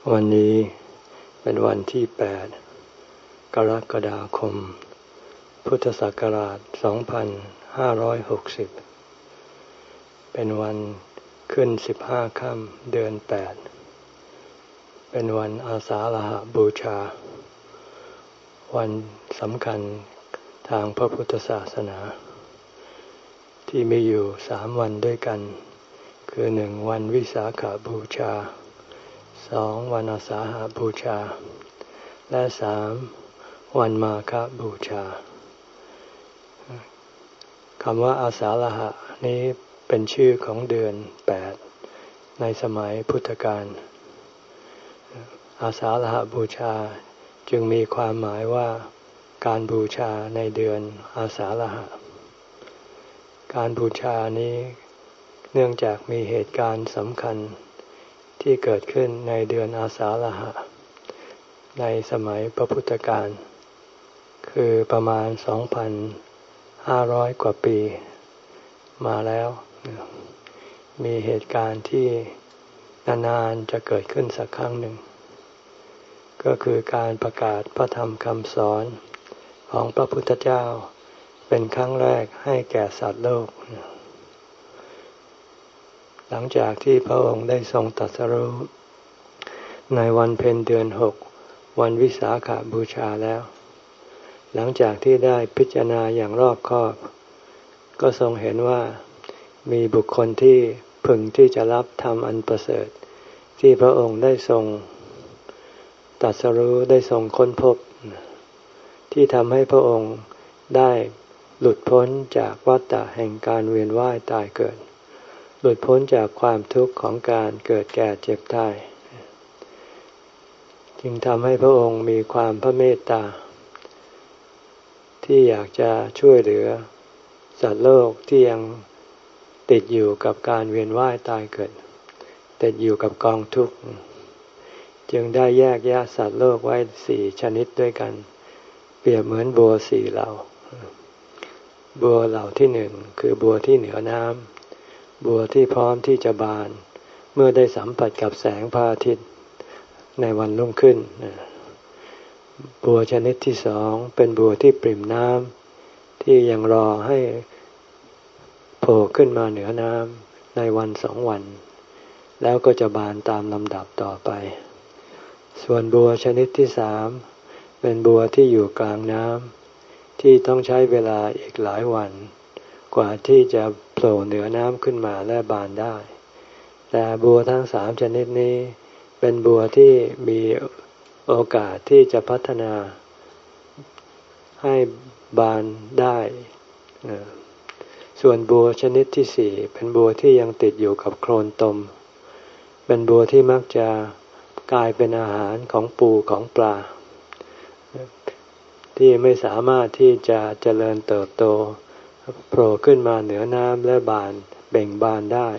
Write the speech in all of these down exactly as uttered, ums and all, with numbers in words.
วันนี้เป็นวันที่แปดกรกฎาคมพุทธศักราชสองพันห้าร้อยหกสิบเป็นวันขึ้นสิบห้าค่ำเดือนแปดเป็นวันอาสาฬหบูชาวันสำคัญทางพระพุทธศาสนาที่มีอยู่สามวันด้วยกันคือหนึ่งวันวิสาขบูชาสองวันอาสาฬหบูชาและสามวันมาฆบูชาคำว่าอาสาฬหะนี้เป็นชื่อของเดือนแปดในสมัยพุทธกาลอาสาฬหบูชาจึงมีความหมายว่าการบูชาในเดือนอาสาฬหะการบูชานี้เนื่องจากมีเหตุการณ์สำคัญที่เกิดขึ้นในเดือนอาสาฬหะในสมัยพระพุทธกาลคือประมาณ สองพันห้าร้อย กว่าปีมาแล้วมีเหตุการณ์ที่นานๆจะเกิดขึ้นสักครั้งหนึ่งก็คือการประกาศพระธรรมคำสอนของพระพุทธเจ้าเป็นครั้งแรกให้แก่สัตว์โลกหลังจากที่พระองค์ได้ทรงตรัสรู้ในวันเพ็ญเดือนหกวันวิสาขบูชาแล้วหลังจากที่ได้พิจารณาอย่างรอบคอบก็ทรงเห็นว่ามีบุคคลที่พึงที่จะรับธรรมอันประเสริฐที่พระองค์ได้ทรงตรัสรู้ได้ทรงค้นพบที่ทำให้พระองค์ได้หลุดพ้นจากวัฏฏะแห่งการเวียนว่ายตายเกิดหลุดพ้นจากความทุกข์ของการเกิดแก่เจ็บตายจึงทำให้พระองค์มีความพระเมตตาที่อยากจะช่วยเหลือสัตว์โลกที่ยังติดอยู่กับการเวียนว่ายตายเกิดติดอยู่กับกองทุกข์จึงได้แยกแยะสัตว์โลกไว้สี่ชนิดด้วยกันเปรียบเหมือนบัวสี่เหล่าบัวเหล่าที่หนึ่งคือบัวที่เหนือน้ำบัวที่พร้อมที่จะบานเมื่อได้สัมผัสกับแสงพระอาทิตย์ในวันรุ่งขึ้นบัวชนิดที่สองเป็นบัวที่ปริ่มน้ำที่ยังรอให้โผล่ขึ้นมาเหนือน้ำในวันสองวันแล้วก็จะบานตามลำดับต่อไปส่วนบัวชนิดที่สามเป็นบัวที่อยู่กลางน้ำที่ต้องใช้เวลาอีกหลายวันกว่าที่จะโผล่เหนือน้ำขึ้นมาและบานได้แต่บัวทั้งสามชนิดนี้เป็นบัวที่มีโอกาสที่จะพัฒนาให้บานได้ส่วนบัวชนิดที่สี่เป็นบัวที่ยังติดอยู่กับโคลนตมเป็นบัวที่มักจะกลายเป็นอาหารของปูของปลาที่ไม่สามารถที่จะเจริญเติบโตโผล่ขึ้นมาเหนือน้ำและบานเบ่งบานได้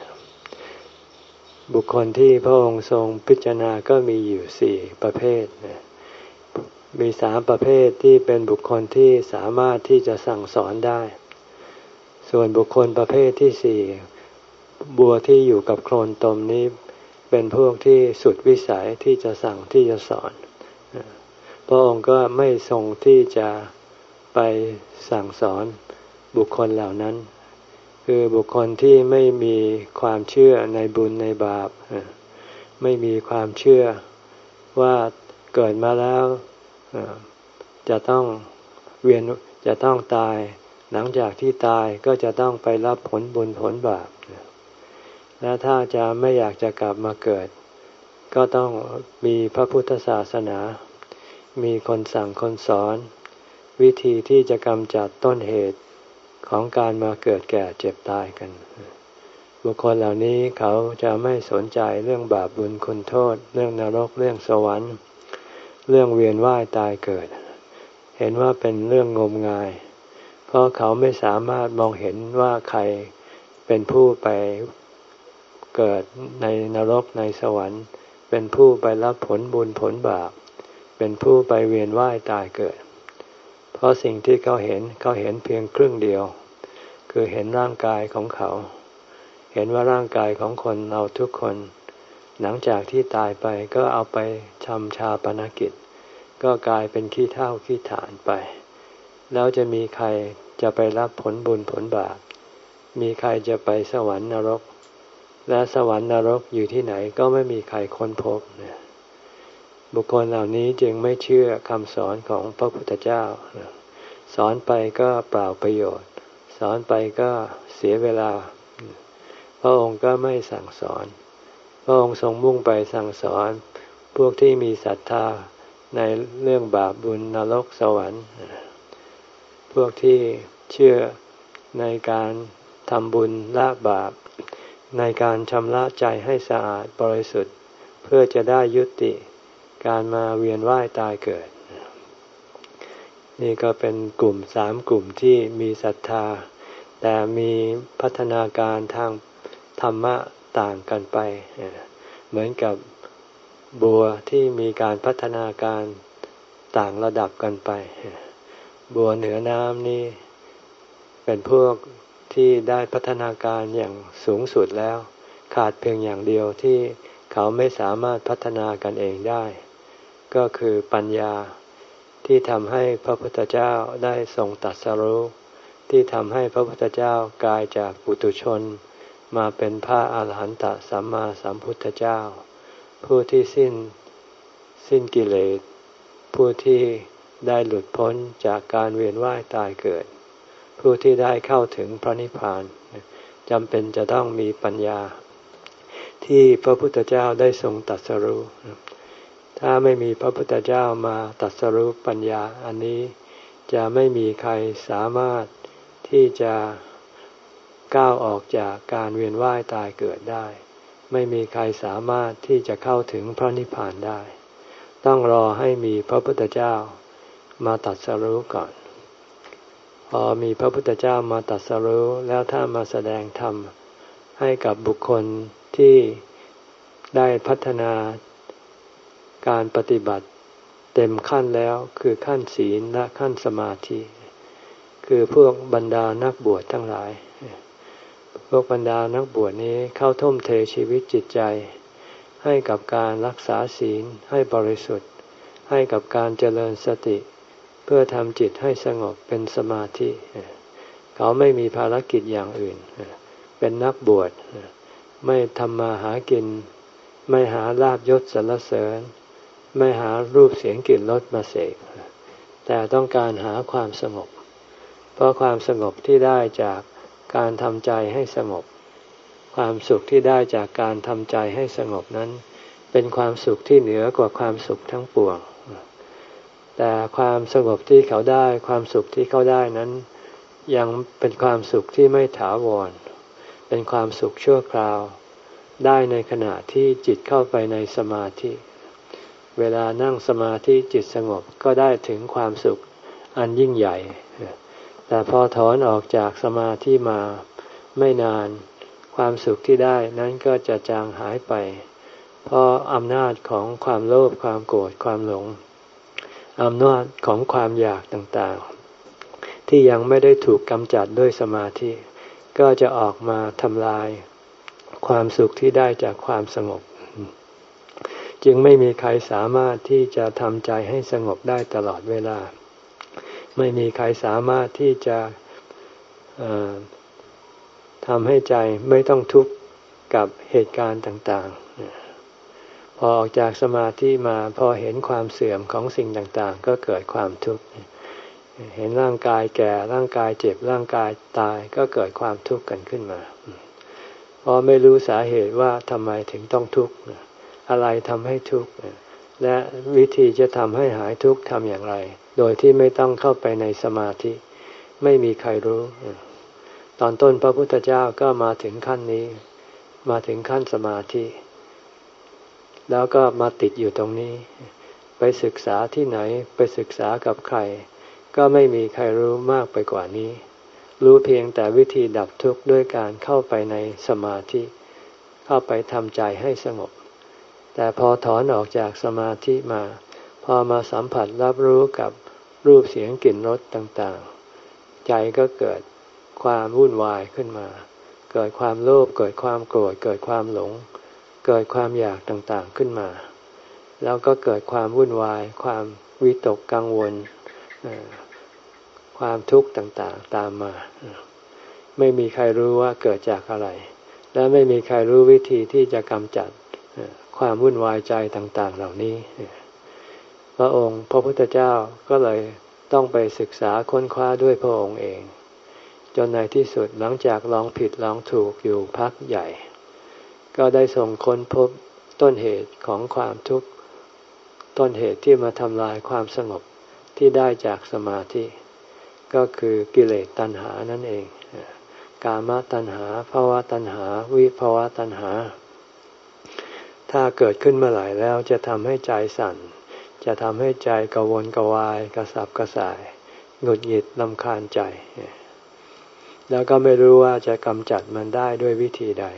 บุคคลที่พระองค์ทรงพิจารณาก็มีอยู่สี่ประเภทมีสามประเภทที่เป็นบุคคลที่สามารถที่จะสั่งสอนได้ส่วนบุคคลประเภทที่สี่บัวที่อยู่กับโคลนตมนี้เป็นพวกที่สุดวิสัยที่จะสั่งที่จะสอนพระองค์ก็ไม่ทรงที่จะไปสั่งสอนบุคคลเหล่านั้นคือบุคคลที่ไม่มีความเชื่อในบุญในบาปไม่มีความเชื่อว่าเกิดมาแล้วจะต้องเวียนจะต้องตายหลังจากที่ตายก็จะต้องไปรับผลบุญผลบาปและถ้าจะไม่อยากจะกลับมาเกิดก็ต้องมีพระพุทธศาสนามีคนสั่งคนสอนวิธีที่จะกำจัดต้นเหตุของการมาเกิดแก่เจ็บตายกันบุคคลเหล่านี้เขาจะไม่สนใจเรื่องบาปบุญคุณโทษเรื่องนรกเรื่องสวรรค์เรื่องเวียนว่ายตายเกิดเห็นว่าเป็นเรื่องงมงายเพราะเขาไม่สามารถมองเห็นว่าใครเป็นผู้ไปเกิดในนรกในสวรรค์เป็นผู้ไปรับผลบุญผลบาปเป็นผู้ไปเวียนว่ายตายเกิดเพราะสิ่งที่เขาเห็นเขาเห็นเพียงครึ่งเดียวคือเห็นร่างกายของเขาเห็นว่าร่างกายของคนเราทุกคนหลังจากที่ตายไปก็เอาไปทำชาปนกิจก็กลายเป็นขี้เถ้าขี้ฐานไปแล้วจะมีใครจะไปรับผลบุญผลบาปมีใครจะไปสวรรค์นรกและสวรรค์นรกอยู่ที่ไหนก็ไม่มีใครค้นพบเนี่ยบุคคลเหล่านี้จึงไม่เชื่อคำสอนของพระพุทธเจ้าสอนไปก็เปล่าประโยชน์สอนไปก็เสียเวลาพระองค์ก็ไม่สั่งสอนพระองค์ทรงมุ่งไปสั่งสอนพวกที่มีศรัทธาในเรื่องบาปบุญนรกสวรรค์พวกที่เชื่อในการทำบุญละบาปในการชำระใจให้สะอาดบริสุทธิ์เพื่อจะได้ยุติการมาเวียนว่ายตายเกิดนี่ก็เป็นกลุ่มสามกลุ่มที่มีศรัทธาแต่มีพัฒนาการทางธรรมะต่างกันไปเหมือนกับบัวที่มีการพัฒนาการต่างระดับกันไปบัวเหนือน้ำนี่เป็นพวกที่ได้พัฒนาการอย่างสูงสุดแล้วขาดเพียงอย่างเดียวที่เขาไม่สามารถพัฒนากันเองได้ก็คือปัญญาที่ทำให้พระพุทธเจ้าได้ทรงตรัสรู้ที่ทำให้พระพุทธเจ้ากลายจากปุถุชนมาเป็นพระอาหารหันตสัมมาสัมพุทธเจ้าผู้ที่สิ้นสิ้นกิเลสผู้ที่ได้หลุดพ้นจากการเวียนว่ายตายเกิดผู้ที่ได้เข้าถึงพระนิพพานจำเป็นจะต้องมีปัญญาที่พระพุทธเจ้าได้ทรงตรัสรู้ถ้าไม่มีพระพุทธเจ้ามาตรัสรู้ปัญญาอันนี้จะไม่มีใครสามารถที่จะก้าวออกจากการเวียนว่ายตายเกิดได้ไม่มีใครสามารถที่จะเข้าถึงพระนิพพานได้ต้องรอให้มีพระพุทธเจ้ามาตรัสรู้ก่อนพอมีพระพุทธเจ้ามาตรัสรู้แล้วถ้ามาแสดงธรรมให้กับบุคคลที่ได้พัฒนาการปฏิบัติเต็มขั้นแล้วคือขั้นศีลและขั้นสมาธิคือพวกบรรดานักบวชทั้งหลายพวกบรรดานักบวชนี้เข้าทุ่มเทชีวิตจิตใจให้กับการรักษาศีลให้บริสุทธิ์ให้กับการเจริญสติเพื่อทำจิตให้สงบเป็นสมาธิเขาไม่มีภารกิจอย่างอื่นเป็นนักบวชไม่ทำมาหากินไม่หาลาภยศสรรเสริญไม่หารูปเสียงกลิ่นรสมาเสกแต่ต้องการหาความสงบเพราะความสงบที่ได้จากการทำใจให้สงบความสุขที่ได้จากการทำใจให้สงบนั้นเป็นความสุขที่เหนือกว่าความสุขทั้งปวงแต่ความสงบที่เขาได้ความสุขที่เขาได้นั้นยังเป็นความสุขที่ไม่ถาวรเป็นความสุขชั่วคราวได้ในขณะที่จิตเข้าไปในสมาธิเวลานั่งสมาธิจิตสงบก็ได้ถึงความสุขอันยิ่งใหญ่แต่พอถอนออกจากสมาธิมาไม่นานความสุขที่ได้นั้นก็จะจางหายไปเพราะอำนาจของความโลภความโกรธความหลงอำนาจของความอยากต่างๆที่ยังไม่ได้ถูกกำจัดด้วยสมาธิก็จะออกมาทำลายความสุขที่ได้จากความสงบจึงไม่มีใครสามารถที่จะทำใจให้สงบได้ตลอดเวลาไม่มีใครสามารถที่จะทำให้ใจไม่ต้องทุกข์กับเหตุการณ์ต่างๆพอออกจากสมาธิมาพอเห็นความเสื่อมของสิ่งต่างๆก็เกิดความทุกข์เห็นร่างกายแก่ร่างกายเจ็บร่างกายตายก็เกิดความทุกข์กันขึ้นมาเพราะไม่รู้สาเหตุว่าทำไมถึงต้องทุกข์อะไรทำให้ทุกข์และวิธีจะทำให้หายทุกข์ทำอย่างไรโดยที่ไม่ต้องเข้าไปในสมาธิไม่มีใครรู้ตอนต้นพระพุทธเจ้าก็มาถึงขั้นนี้มาถึงขั้นสมาธิแล้วก็มาติดอยู่ตรงนี้ไปศึกษาที่ไหนไปศึกษากับใครก็ไม่มีใครรู้มากไปกว่านี้รู้เพียงแต่วิธีดับทุกข์ด้วยการเข้าไปในสมาธิเข้าไปทำใจให้สงบแต่พอถอนออกจากสมาธิมาพอมาสัมผัสรับรู้กับรูปเสียงกลิ่นรสต่างๆใจก็เกิดความวุ่นวายขึ้นมาเกิดความโลภเกิดความโกรธเกิดความหลงเเกิดความอยากต่างๆขึ้นมาแล้วก็เกิดความวุ่นวายความวิตกกังวลความทุกข์ต่างๆตามมาไม่มีใครรู้ว่าเกิดจากอะไรและไม่มีใครรู้วิธีที่จะกำจัดความวุ่นวายใจต่างๆเหล่านี้พระองค์พระพุทธเจ้าก็เลยต้องไปศึกษาค้นคว้าด้วยพระองค์เองจนในที่สุดหลังจากลองผิดลองถูกอยู่พักใหญ่ก็ได้ทรงค้นพบต้นเหตุของความทุกข์ต้นเหตุที่มาทำลายความสงบที่ได้จากสมาธิก็คือกิเลสตัณหานั่นเองกามตัณหาภวตัณหาวิภวตัณหาถ้าเกิดขึ้นเมื่อไหร่แล้วจะทำให้ใจสั่นจะทำให้ใจกระวนกระวายกระสับกระส่ายหงุดหงิดรำคาญใจแล้วก็ไม่รู้ว่าจะกำจัดมันได้ด้วยวิธีใด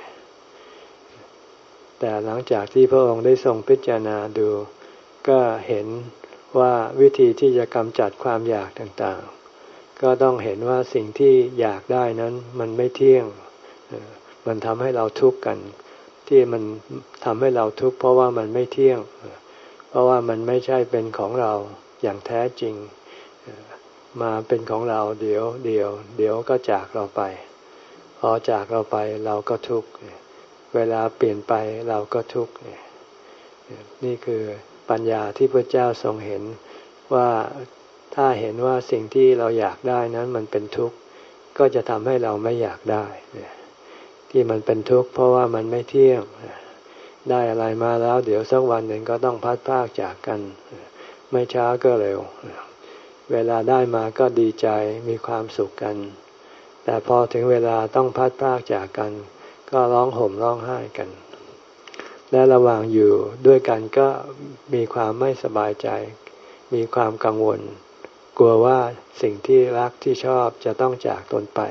แต่หลังจากที่พระองค์ได้ทรงพิจารณาดูก็เห็นว่าวิธีที่จะกำจัดความอยากต่างๆก็ต้องเห็นว่าสิ่งที่อยากได้นั้นมันไม่เที่ยงมันทำให้เราทุกข์กันที่มันทำให้เราทุกข์เพราะว่ามันไม่เที่ยงเพราะว่ามันไม่ใช่เป็นของเราอย่างแท้จริงมาเป็นของเราเดี๋ยวเดี๋ยวเดี๋ยวก็จากเราไปพอจากเราไปเราก็ทุกข์เวลาเปลี่ยนไปเราก็ทุกข์นี่คือปัญญาที่พระเจ้าทรงเห็นว่าถ้าเห็นว่าสิ่งที่เราอยากได้นั้นมันเป็นทุกข์ก็จะทำให้เราไม่อยากได้ที่มันเป็นทุกข์เพราะว่ามันไม่เที่ยงได้อะไรมาแล้วเดี๋ยวสักวันหนึ่งก็ต้องพัดพรากจากกันไม่ช้าก็เร็วเวลาได้มาก็ดีใจมีความสุขกันแต่พอถึงเวลาต้องพัดพรากจากกันก็ร้องห่มร้องไห้กันและระหว่างอยู่ด้วยกันก็มีความไม่สบายใจมีความกังวลกลัวว่าสิ่งที่รักที่ชอบจะต้องจากตนไป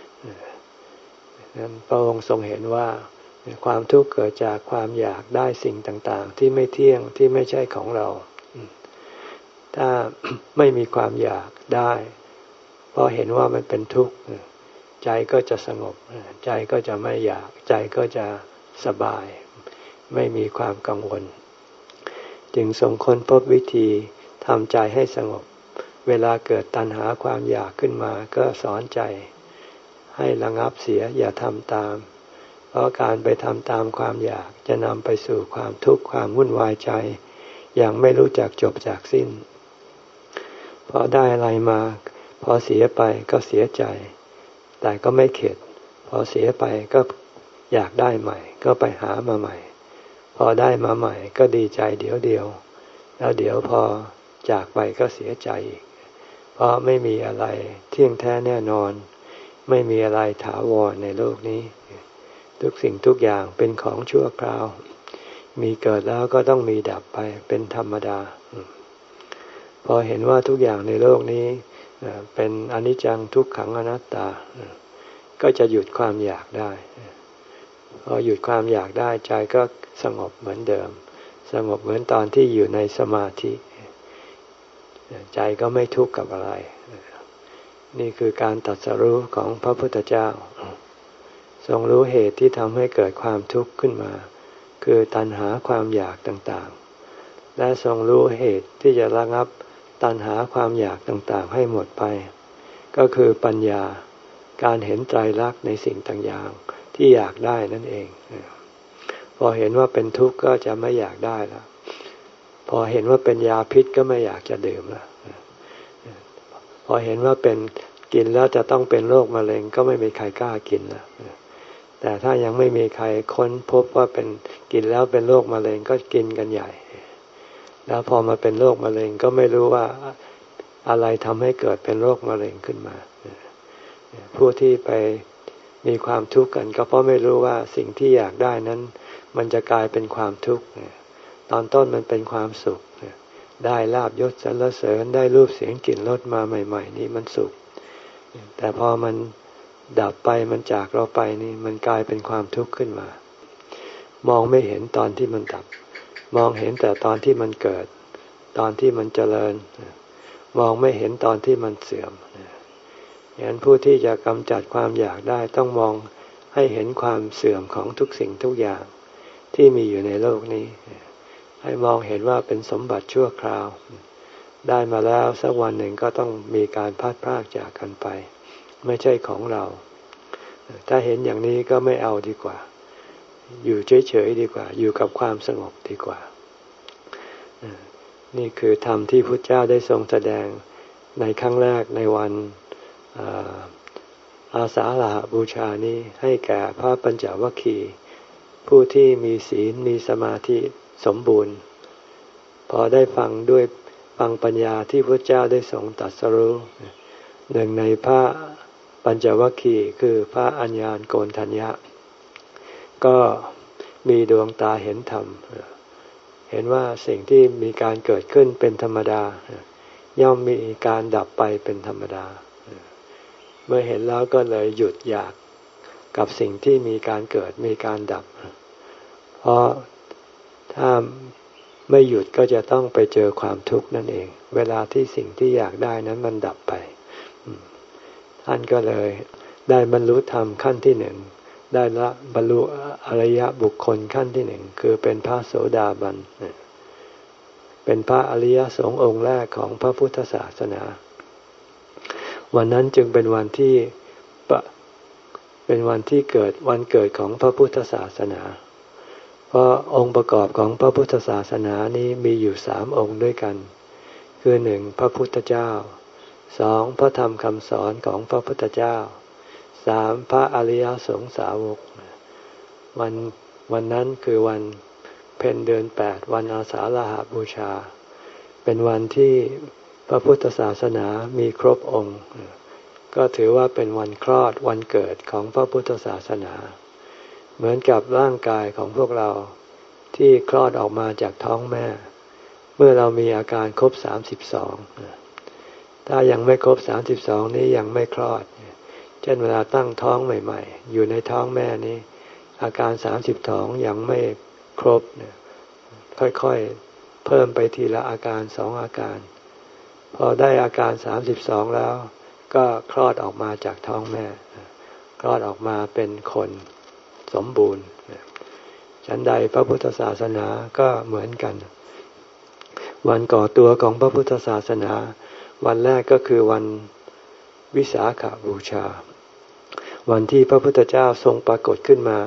นั้นพระองค์ทรงเห็นว่าความทุกข์เกิดจากความอยากได้สิ่งต่างๆที่ไม่เที่ยงที่ไม่ใช่ของเราถ้าไม่มีความอยากได้เพราะเห็นว่ามันเป็นทุกข์ใจก็จะสงบใจก็จะไม่อยากใจก็จะสบายไม่มีความกังวลจึงทรงค้นพบวิธีทำใจให้สงบเวลาเกิดตัณหาความอยากขึ้นมาก็สอนใจให้ระงับเสียอย่าทำตามเพราะการไปทำตามความอยากจะนำไปสู่ความทุกข์ความวุ่นวายใจอย่างไม่รู้จักจบจากสิ้นพอได้อะไรมาพอเสียไปก็เสียใจแต่ก็ไม่เข็ดพอเสียไปก็อยากได้ใหม่ก็ไปหามาใหม่พอได้มาใหม่ก็ดีใจเดี๋ยวเดียวแล้วเดี๋ยวพอจากไปก็เสียใจอีกเพราะไม่มีอะไรเที่ยงแท้แน่นอนไม่มีอะไรถาวรในโลกนี้ทุกสิ่งทุกอย่างเป็นของชั่วคราวมีเกิดแล้วก็ต้องมีดับไปเป็นธรรมดาพอเห็นว่าทุกอย่างในโลกนี้เป็นอนิจจังทุกขังอนัตตาก็จะหยุดความอยากได้พอหยุดความอยากได้ใจก็สงบเหมือนเดิมสงบเหมือนตอนที่อยู่ในสมาธิใจก็ไม่ทุกข์กับอะไรนี่คือการตรัสรู้ของพระพุทธเจ้าทรงรู้เหตุที่ทำให้เกิดความทุกข์ขึ้นมาคือตัณหาความอยากต่างๆและทรงรู้เหตุที่จะระงับตัณหาความอยากต่างๆให้หมดไปก็คือปัญญาการเห็นไตรลักษณ์ในสิ่งต่างๆที่อยากได้นั่นเองพอเห็นว่าเป็นทุกข์ก็จะไม่อยากได้แล้วพอเห็นว่าเป็นยาพิษก็ไม่อยากจะดื่มแล้วพอเห็นว่าเป็นกินแล้วจะต้องเป็นโรคมะเร็งก็ไม่มีใครกล้ากินแล้วแต่ถ้ายังไม่มีใครค้นพบว่าเป็นกินแล้วเป็นโรคมะเร็งก็กินกันใหญ่แล้วพอมาเป็นโรคมะเร็งก็ไม่รู้ว่าอะไรทำให้เกิดเป็นโรคมะเร็งขึ้นมาผู้ที่ไปมีความทุกข์กันก็เพราะไม่รู้ว่าสิ่งที่อยากได้นั้นมันจะกลายเป็นความทุกข์ตอนต้นมันเป็นความสุขได้ลาภยศสรรเสริญได้รูปเสียงกลิ่นรสมาใหม่ๆนี่มันสุขแต่พอมันดับไปมันจากเราไปนี่มันกลายเป็นความทุกข์ขึ้นมามองไม่เห็นตอนที่มันดับมองเห็นแต่ตอนที่มันเกิดตอนที่มันเจริญมองไม่เห็นตอนที่มันเสื่อมอย่างนั้นผู้ที่จะกำจัดความอยากได้ต้องมองให้เห็นความเสื่อมของทุกสิ่งทุกอย่างที่มีอยู่ในโลกนี้ให้มองเห็นว่าเป็นสมบัติชั่วคราวได้มาแล้วสักวันหนึ่งก็ต้องมีการพลัดพรากจากกันไปไม่ใช่ของเราถ้าเห็นอย่างนี้ก็ไม่เอาดีกว่าอยู่เฉยๆดีกว่าอยู่กับความสงบดีกว่านี่คือธรรมที่พุทธเจ้าได้ทรงแสดงในครั้งแรกในวันอาสาฬหบูชานี้ให้แก่พระปัญจวัคคีย์ผู้ที่มีศีลมีสมาธิสมบูรณ์พอได้ฟังด้วยฟังปัญญาที่พระเจ้าได้ทรงตรัสรู้หนึ่งในพระปัญจวัคคีย์คือพระอัญญาณโกณฑัญญะก็มีดวงตาเห็นธรรมเห็นว่าสิ่งที่มีการเกิดขึ้นเป็นธรรมดาย่อมมีการดับไปเป็นธรรมดาเมื่อเห็นแล้วก็เลยหยุดอยากกับสิ่งที่มีการเกิดมีการดับเพราะถ้าไม่หยุดก็จะต้องไปเจอความทุกข์นั่นเองเวลาที่สิ่งที่อยากได้นั้นมันดับไปท่านก็เลยได้บรรลุธรรมขั้นที่หนึ่งได้ละบรรลุอริยบุคคลขั้นที่หนึ่งคือเป็นพระโสดาบันเป็นพระอริยสงฆ์องค์แรกของพระพุทธศาสนาวันนั้นจึงเป็นวันที่เป็นวันที่เกิดวันเกิดของพระพุทธศาสนาเพราะองค์ประกอบของพระพุทธศาสนานี้มีอยู่สามองค์ด้วยกันคือหนึ่งพระพุทธเจ้าสองพระธรรมคำสอนของพระพุทธเจ้าสามพระอริยสงฆ์สาวกวันวันนั้นคือวันเพ็ญเดือนแปดวันอาสาฬหบูชาเป็นวันที่พระพุทธศาสนามีครบองค์ก็ถือว่าเป็นวันคลอดวันเกิดของพระพุทธศาสนาเหมือนกับร่างกายของพวกเราที่คลอดออกมาจากท้องแม่เมื่อเรามีอาการครบสามสิบสองถ้ายังไม่ครบสามสิบสองนี้ยังไม่คลอดเช่นเวลาตั้งท้องใหม่ๆอยู่ในท้องแม่นี้อาการสามสิบสองยังไม่ครบเนี่ยค่อยๆเพิ่มไปทีละอาการสองอาการพอได้อาการสามสิบสองแล้วก็คลอดออกมาจากท้องแม่คลอดออกมาเป็นคนสมบูรณ์ฉันใดพระพุทธศาสนาก็เหมือนกันวันก่อตัวของพระพุทธศาสนาวันแรกก็คือวันวิสาขบูชาวันที่พระพุทธเจ้าทรงปรากฏขึ้นมา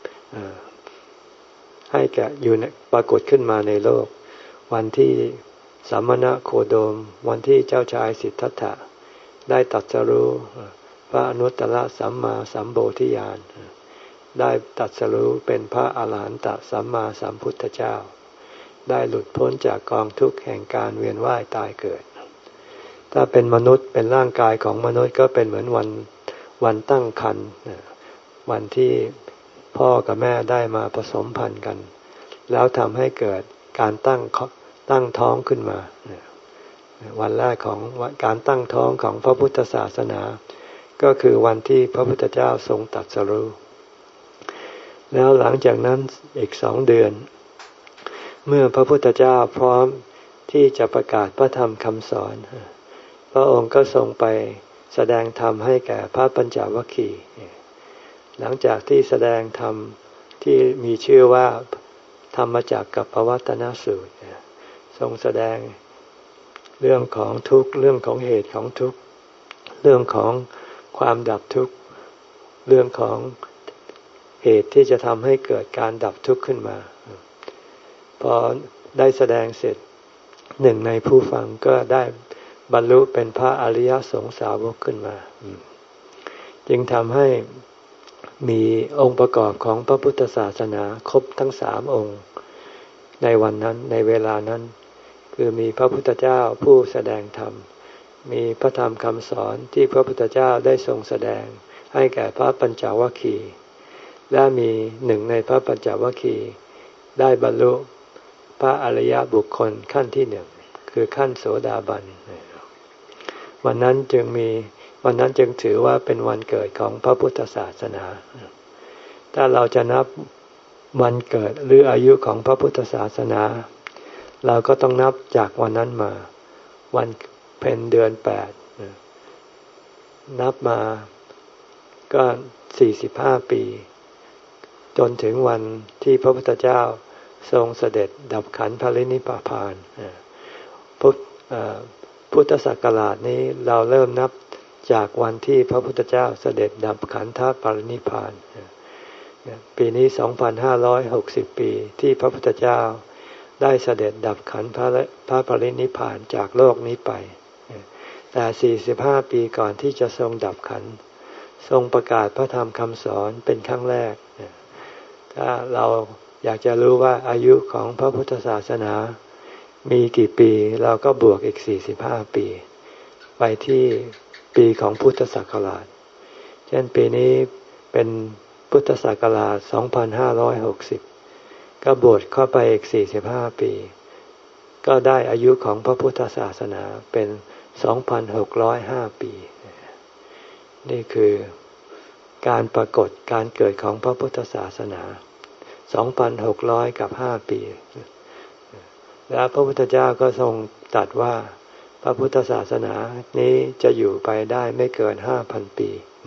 ให้แก่อยู่ปรากฏขึ้นมาในโลกวันที่สัมมณโคดมวันที่เจ้าชายสิทธัตถะได้ตรัสรู้พระอนุตตรสัมมาสัมโพธิญาณได้ตรัสรู้เป็นพระอรหันตสัมมาสัมพุทธเจ้าได้หลุดพ้นจากกองทุกข์แห่งการเวียนว่ายตายเกิดถ้าเป็นมนุษย์เป็นร่างกายของมนุษย์ก็เป็นเหมือนวันวันตั้งครรภ์วันที่พ่อกับแม่ได้มาผสมพันธุ์กันแล้วทำให้เกิดการตั้งตั้งท้องขึ้นมาวันแรกของการตั้งท้องของพระพุทธศาสนาก็คือวันที่พระพุทธเจ้าทรงตรัสรู้แล้วหลังจากนั้นอีกสองเดือนเมื่อพระพุทธเจ้าพร้อมที่จะประกาศพระธรรมคำสอนพระองค์ก็ทรงไปแสดงธรรมให้แก่พระปัญจวัคคีย์หลังจากที่แสดงธรรมที่มีชื่อว่าธรรมจักรกับปวัตตนสูตรทรงแสดงเรื่องของทุกข์เรื่องของเหตุของทุกข์เรื่องของความดับทุกข์เรื่องของเหตุที่จะทำให้เกิดการดับทุกข์ขึ้นมาพอได้แสดงเสร็จหนึ่งในผู้ฟังก็ได้บรรลุเป็นพระอริยสงสาวกขึ้นมาจึงทำให้มีองค์ประกอบของพระพุทธศาสนาครบทั้งสามองค์ในวันนั้นในเวลานั้นคือมีพระพุทธเจ้าผู้แสดงธรรมมีพระธรรมคำสอนที่พระพุทธเจ้าได้ทรงแสดงให้แก่พระปัญจวัคคีย์และมีหนึ่งในพระปัญจวัคคีย์ได้บรรลุพระอริยบุคคลขั้นที่หนึ่งคือขั้นโสดาบันวันนั้นจึงมีวันนั้นจึงถือว่าเป็นวันเกิดของพระพุทธศาสนาถ้าเราจะนับวันเกิดหรืออายุของพระพุทธศาสนาเราก็ต้องนับจากวันนั้นมาวันเพ็ญเดือนแปดนับมาก็สี่สิบห้าปีจนถึงวันที่พระพุทธเจ้าทรงเสด็จดับขันธ์ปรินิพพานพุทธพุทธศักราชนี้เราเริ่มนับจากวันที่พระพุทธเจ้าเสด็จดับขันธปรินิพพานปีนี้ สองพันห้าร้อยหกสิบ ปีที่พระพุทธเจ้าได้เสด็จดับขันธ์พระปรินิพพานจากโลกนี้ไปแต่สี่สิบห้าปีก่อนที่จะทรงดับขันธ์ทรงประกาศพระธรรมคำสอนเป็นครั้งแรกถ้าเราอยากจะรู้ว่าอายุของพระพุทธศาสนามีกี่ปีเราก็บวกอีกสี่สิบห้าปีไปที่ปีของพุทธศักราชเช่นปีนี้เป็นพุทธศักราชสองพันห้าร้อยหกสิบก็บวกเข้าไปอีกสี่สิบห้าปีก็ได้อายุของพระพุทธศาสนาเป็นสองพันหกร้อยห้าปีนี่คือการปรากฏการเกิดของพระพุทธศาสนา สองพันหกร้อย กับห้าปีแล้วพระพุทธเจ้าก็ทรงตรัสว่าพระพุทธศาสนานี้จะอยู่ไปได้ไม่เกิน ห้าพัน ปี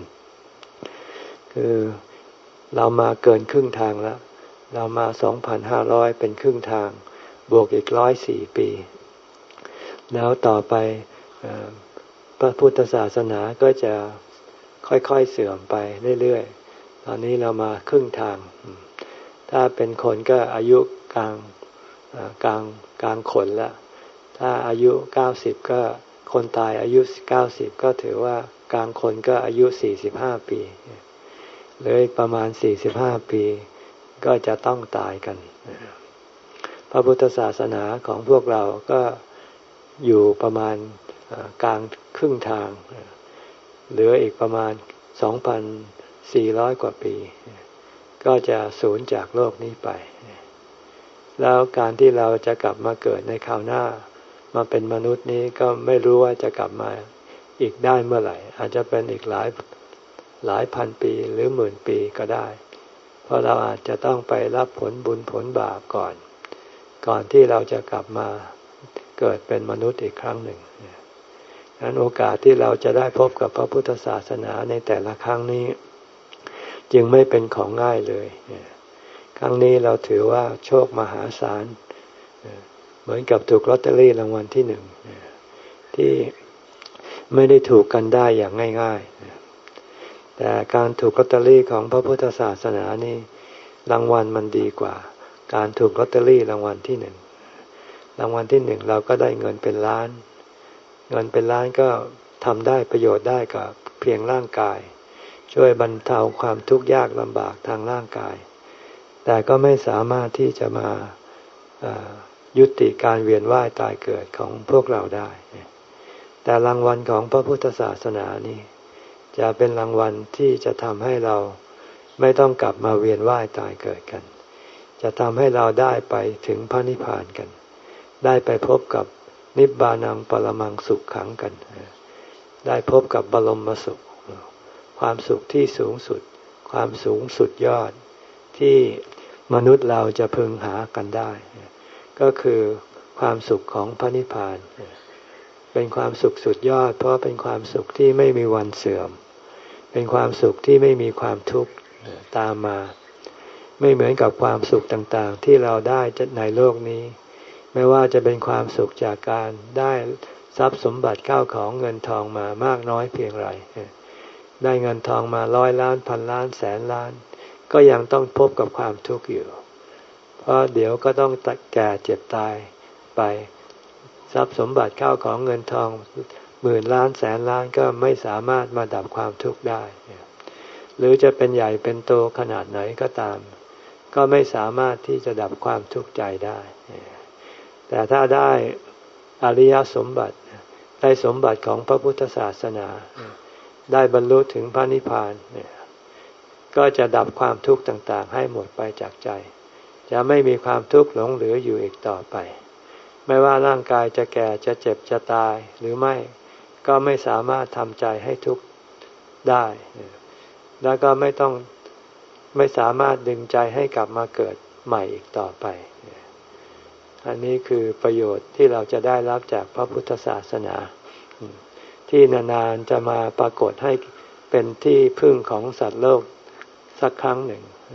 คือเรามาเกินครึ่งทางแล้วเรามา สองพันห้าร้อย เป็นครึ่งทางบวกอีกหนึ่งร้อยสี่ปีแล้วต่อไปพระพุทธศาสนาก็จะค่อยๆเสื่อมไปเรื่อยๆตอนนี้เรามาครึ่งทางถ้าเป็นคนก็อายุกลางกลางกลางคนแล้วถ้าอายุเก้าสิบก็คนตายอายุเก้าสิบก็ถือว่ากลางคนก็อายุสี่สิบห้าปีเลยประมาณสี่สิบห้าปีก็จะต้องตายกันพระพุทธศาสนาของพวกเราก็อยู่ประมาณกลางครึ่งทางเหลืออีกประมาณ สองพันสี่ร้อย กว่าปีก็จะสูญจากโลกนี้ไปแล้วการที่เราจะกลับมาเกิดในคราวหน้ามาเป็นมนุษย์นี้ก็ไม่รู้ว่าจะกลับมาอีกได้เมื่อไหร่อาจจะเป็นอีกหลายหลายพันปีหรือหมื่นปีก็ได้เพราะเราอาจจะต้องไปรับผลบุญผลบาปก่อนก่อนที่เราจะกลับมาเกิดเป็นมนุษย์อีกครั้งหนึ่งดังนั้นโอกาสที่เราจะได้พบกับพระพุทธศาสนาในแต่ละครั้งนี้จึงไม่เป็นของง่ายเลยครั้งนี้เราถือว่าโชคมหาศาลเหมือนกับถูกลอตเตอรี่รางวัลที่หนึ่งที่ไม่ได้ถูกกันได้อย่างง่ายๆแต่การถูกลอตเตอรี่ของพระพุทธศาสนานี่รางวัลมันดีกว่าการถูกลอตเตอรี่รางวัลที่หนึ่งรางวัลที่หนึ่งเราก็ได้เงินเป็นล้านเงินเป็นล้านก็ทำได้ประโยชน์ได้กับเพียงร่างกายช่วยบรรเทาความทุกข์ยากลำบากทางร่างกายแต่ก็ไม่สามารถที่จะมายุติการเวียนว่ายตายเกิดของพวกเราได้แต่รางวัลของพระพุทธศาสนานี้จะเป็นรางวัลที่จะทำให้เราไม่ต้องกลับมาเวียนว่ายตายเกิดกันจะทำให้เราได้ไปถึงพระนิพพานกันได้ไปพบกับนิบบานังปรมังสุขขังกันได้พบกับบรมสุขความสุขที่สูงสุดความสูงสุดยอดที่มนุษย์เราจะพึงหากันได้ก็คือความสุขของพระนิพพานเป็นความสุขสุดยอดเพราะเป็นความสุขที่ไม่มีวันเสื่อมเป็นความสุขที่ไม่มีความทุกข์ตามมาไม่เหมือนกับความสุขต่างๆที่เราได้ในโลกนี้ไม่ว่าจะเป็นความสุขจากการได้ทรัพย์สมบัติข้าวของเงินทองมามากน้อยเพียงไรได้เงินทองมาร้อยล้านพันล้านแสนล้านก็ยังต้องพบกับความทุกข์อยู่เพราะเดี๋ยวก็ต้องแก่เจ็บตายไปทรัพย์สมบัติข้าวของเงินทองหมื่นล้านแสนล้านก็ไม่สามารถมาดับความทุกข์ได้หรือจะเป็นใหญ่เป็นโตขนาดไหนก็ตามก็ไม่สามารถที่จะดับความทุกข์ใจได้แต่ถ้าได้อริยสมบัติได้สมบัติของพระพุทธศาสนาได้บรรลุถึงพระนิพพานก็จะดับความทุกข์ต่างๆให้หมดไปจากใจจะไม่มีความทุกข์หลงเหลืออยู่อีกต่อไปไม่ว่าร่างกายจะแก่จะเจ็บจะตายหรือไม่ก็ไม่สามารถทำใจให้ทุกข์ได้แล้วก็ไม่ต้องไม่สามารถดึงใจให้กลับมาเกิดใหม่อีกต่อไปอันนี้คือประโยชน์ที่เราจะได้รับจากพระพุทธศาสนาที่นานๆจะมาปรากฏให้เป็นที่พึ่งของสัตว์โลกสักครั้งหนึ่ง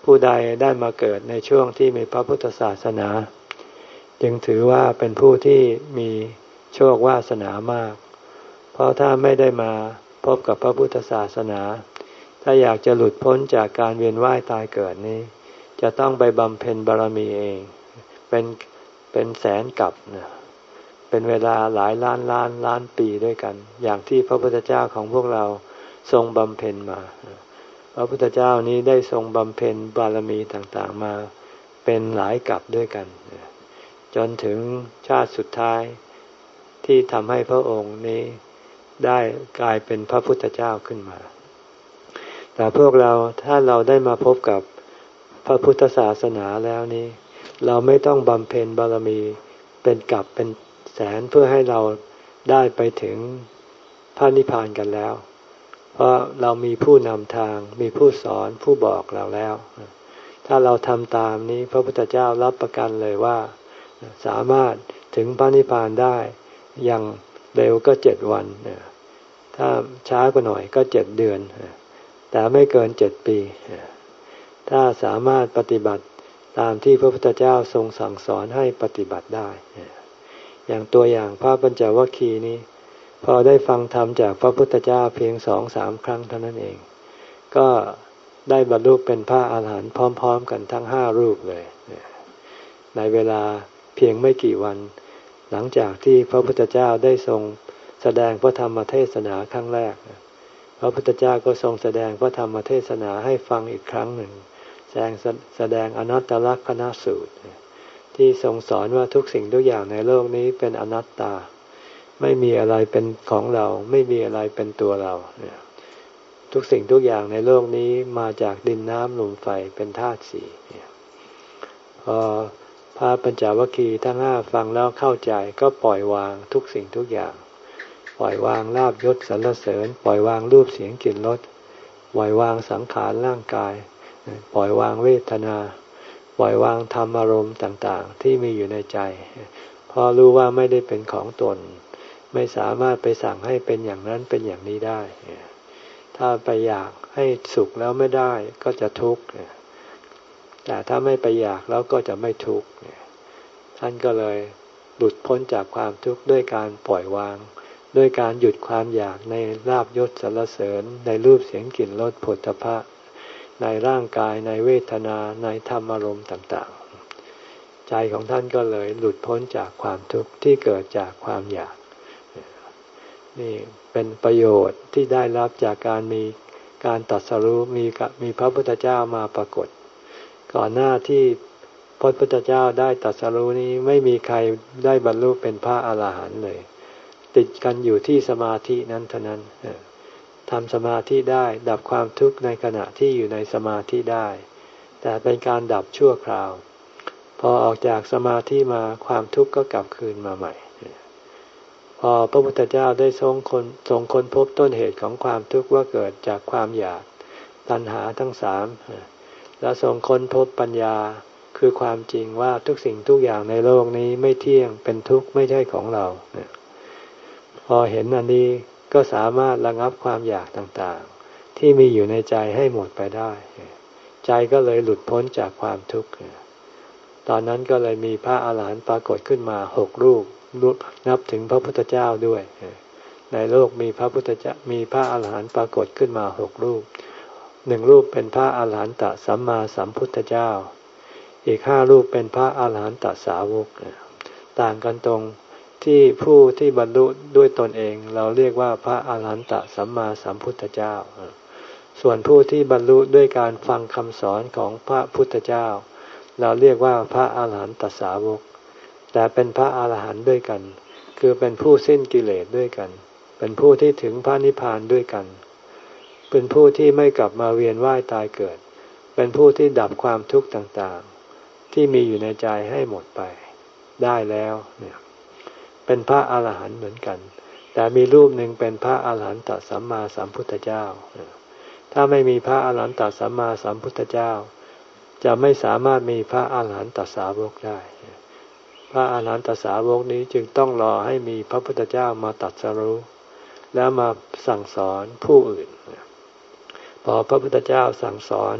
ผู้ใดได้มาเกิดในช่วงที่มีพระพุทธศาสนาจึงถือว่าเป็นผู้ที่มีโชควาสนามากเพราะถ้าไม่ได้มาพบกับพระพุทธศาสนาถ้าอยากจะหลุดพ้นจากการเวียนว่ายตายเกิดนี้จะต้องไปบำเพ็ญบารมีเองเป็นเป็นแสนกับนะเป็นเวลาหลายล้านล้านล้านปีด้วยกันอย่างที่พระพุทธเจ้าของพวกเราทรงบำเพ็ญมาพระพุทธเจ้านี้ได้ทรงบำเพ็ญบารมีต่างๆมาเป็นหลายกับด้วยกันจนถึงชาติสุดท้ายที่ทำให้พระองค์นี้ได้กลายเป็นพระพุทธเจ้าขึ้นมาแต่พวกเราถ้าเราได้มาพบกับพระพุทธศาสนาแล้วนี้เราไม่ต้องบำเพ็ญบารมีเป็นกับเป็นแสนเพื่อให้เราได้ไปถึงพระนิพพานกันแล้วเพราะเรามีผู้นำทางมีผู้สอนผู้บอกเราแล้วถ้าเราทำตามนี้พระพุทธเจ้ารับประกันเลยว่าสามารถถึงพระนิพพานได้อย่างเร็วก็เจ็ดวันถ้าช้ากว่าหน่อยก็เจ็ดเดือนแต่ไม่เกินเจ็ดปีถ้าสามารถปฏิบัติตามที่พระพุทธเจ้าทรงสั่งสอนให้ปฏิบัติได้อย่างตัวอย่างพระปัญจวัคคีย์นี้พอได้ฟังธรรมจากพระพุทธเจ้าเพียงสองสามครั้งเท่านั้นเองก็ได้บรรลุเป็นพระอาหารหันต์พร้อมๆกันทั้งห้ารูปเลยในเวลาเพียงไม่กี่วันหลังจากที่พระพุทธเจ้าได้ทรงแสดงพระธรรมเทศนาครั้งแรกพระพุทธเจ้าก็ทรงแสดงพระธรรมเทศนาให้ฟังอีกครั้งหนึ่งแสดงแสดงอนัตตลักษณสูตรที่ทรงสอนว่าทุกสิ่งทุกอย่างในโลกนี้เป็นอนัตตาไม่มีอะไรเป็นของเราไม่มีอะไรเป็นตัวเราทุกสิ่งทุกอย่างในโลกนี้มาจากดินน้ำลมไฟเป็นธาตุสี่พอพระปัญจวัคคีย์ทั้งห้าฟังแล้วเข้าใจก็ปล่อยวางทุกสิ่งทุกอย่างปล่อยวางลาภยศสรรเสริญปล่อยวางรูปเสียงกลิ่นรสปล่อยวางสังขารร่างกายปล่อยวางเวทนาปล่อยวางธรรมอารมณ์ต่างๆที่มีอยู่ในใจพอรู้ว่าไม่ได้เป็นของตนไม่สามารถไปสั่งให้เป็นอย่างนั้นเป็นอย่างนี้ได้ถ้าไปอยากให้สุขแล้วไม่ได้ก็จะทุกข์แต่ถ้าไม่ไปอยากแล้วก็จะไม่ทุกข์ท่านก็เลยหลุดพ้นจากความทุกข์ด้วยการปล่อยวางด้วยการหยุดความอยากในลาภยศสรรเสริญในรูปเสียงกลิ่นรสโผฏฐัพพะในร่างกายในเวทนาในธรรมอารมณ์ต่างๆใจของท่านก็เลยหลุดพ้นจากความทุกข์ที่เกิดจากความอยากนี่เป็นประโยชน์ที่ได้รับจากการมีการตรัสรู้มีมีพระพุทธเจ้ามาปรากฏก่อนหน้าที่พระพุทธเจ้าได้ตรัสรู้นี้ไม่มีใครได้บรรลุเป็นพระอรหันต์เลยติดกันอยู่ที่สมาธินั้นเท่านั้นทำสมาธิได้ดับความทุกข์ในขณะที่อยู่ในสมาธิได้แต่เป็นการดับชั่วคราวพอออกจากสมาธิมาความทุกข์ก็กลับคืนมาใหม่พอพระพุทธเจ้าได้ทรงคนทรงค้นพบต้นเหตุของความทุกข์ว่าเกิดจากความอยากตัณหาทั้งสามและทรงค้นพบปัญญาคือความจริงว่าทุกสิ่งทุกอย่างในโลกนี้ไม่เที่ยงเป็นทุกข์ไม่ใช่ของเราพอเห็นอันนี้ก็สามารถระงับความอยากต่างๆที่มีอยู่ในใจให้หมดไปได้ใจก็เลยหลุดพ้นจากความทุกข์ตอนนั้นก็เลยมีพระอาหารหันต์ปรากฏขึ้นมาหกรูปนับถึงพระพุทธเจ้าด้วยในโลกมีพระพุทธเจ้ามีพระอาหารหันต์ปรากฏขึ้นมาหกรูปหนึ่งรูปเป็นพระอาหารหันตสัมมาสัมพุทธเจ้าอีกห้ารูปเป็นพระอาหารหันตสาวกต่างกันตรงที่ผู้ที่บรรลุด้วยตนเองเราเรียกว่าพระอาหารหันตสัมมาสัมพุทธเจ้าส่วนผู้ที่บรรลุด้วยการฟังคำสอนของพระพุทธเจ้าเราเรียกว่าพระอาหารหันตสาวกแต่เป็นพระอาหารหันต์ด้วยกันคือเป็นผู้สิ้นกิเลสด้วยกันเป็นผู้ที่ถึงพระนิพพานด้วยกันเป็นผู้ที่ไม่กลับมาเวียนว่ายตายเกิดเป็นผู้ที่ดับความทุกข์ต่างๆที่มีอยู่ในใจให้หมดไปได้แล้วเนี่ยเป็นพระอาหารหันต์เหมือนกันแต่มีรูปหนึ่งเป็นพระอาหารหันตสัมมาสัมพุทธเจ้าถ้าไม่มีพระอาหารหันตสัมมาสัมพุทธเจ้าจะไม่สามารถมีพระอาหารหันตสาวกได้พระอาหารหันตสาวกนี้จึงต้องรอให้มีพระพุทธเจ้ามาตรัสรู้แล้วมาสั่งสอนผู้อื่นพอพระพุทธเจ้าสั่งสอน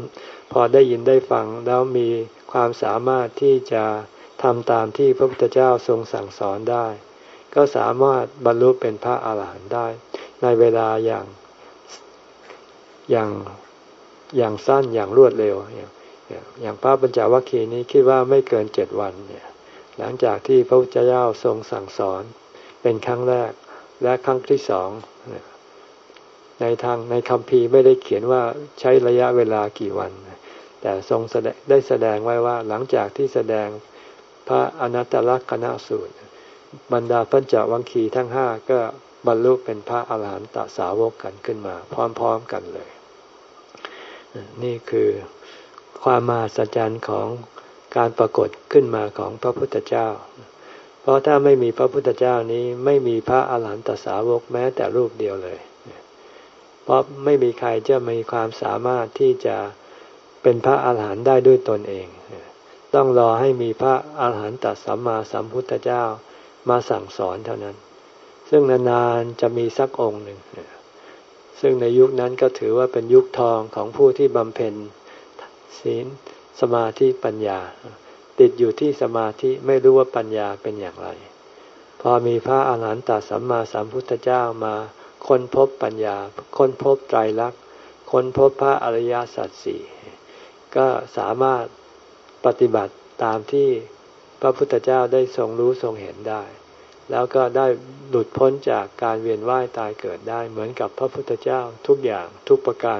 พอได้ยินได้ฟังแล้วมีความสามารถที่จะทำตามที่พระพุทธเจ้าทรงสั่งสอนได้ก็สามารถบรรลุเป็นพระอาหารหันต์ได้ในเวลาอย่างอย่างอย่างสั้นอย่างรวดเร็วอย่างอย่างพระปัญจวัคคีย์นี้คิดว่าไม่เกินเจ็ดวันเนี่ยหลังจากที่พระพุทธเจ้าทรงสั่งสอนเป็นครั้งแรกและครั้งที่สองในทางในคัมภีร์ไม่ได้เขียนว่าใช้ระยะเวลากี่วันแต่ทรงแสดงได้แสดงไว้ว่าหลังจากที่แสดงพระอนัตตลักษณสูตรบรรดาปัญจวัคคีย์ทั้งห้าก็บรรลุเป็นพระอรหันตสาวกกันขึ้นมาพร้อมๆกันเลยนี่คือความมหัศจรรย์ของการปรากฏขึ้นมาของพระพุทธเจ้าเพราะถ้าไม่มีพระพุทธเจ้านี้ไม่มีพระอรหันตสาวกแม้แต่รูปเดียวเลยเพราะไม่มีใครจะมีความสามารถที่จะเป็นพระอรหันต์ได้ด้วยตนเองต้องรอให้มีพระอรหันตสัมมาสัมพุทธเจ้ามาสั่งสอนเท่านั้นซึ่งนานๆจะมีสักองค์หนึ่งซึ่งในยุคนั้นก็ถือว่าเป็นยุคทองของผู้ที่บำเพ็ญศีลสมาธิปัญญาติดอยู่ที่สมาธิไม่รู้ว่าปัญญาเป็นอย่างไรพอมีพระอรหันตสัมมาสัมพุทธเจ้ามาค้นพบปัญญาค้นพบไตรลักษณ์ค้นพบพระอริยสัจสี่ก็สามารถปฏิบัติตามที่พระพุทธเจ้าได้ทรงรู้ทรงเห็นได้แล้วก็ได้หลุดพ้นจากการเวียนว่ายตายเกิดได้เหมือนกับพระพุทธเจ้าทุกอย่างทุกประการ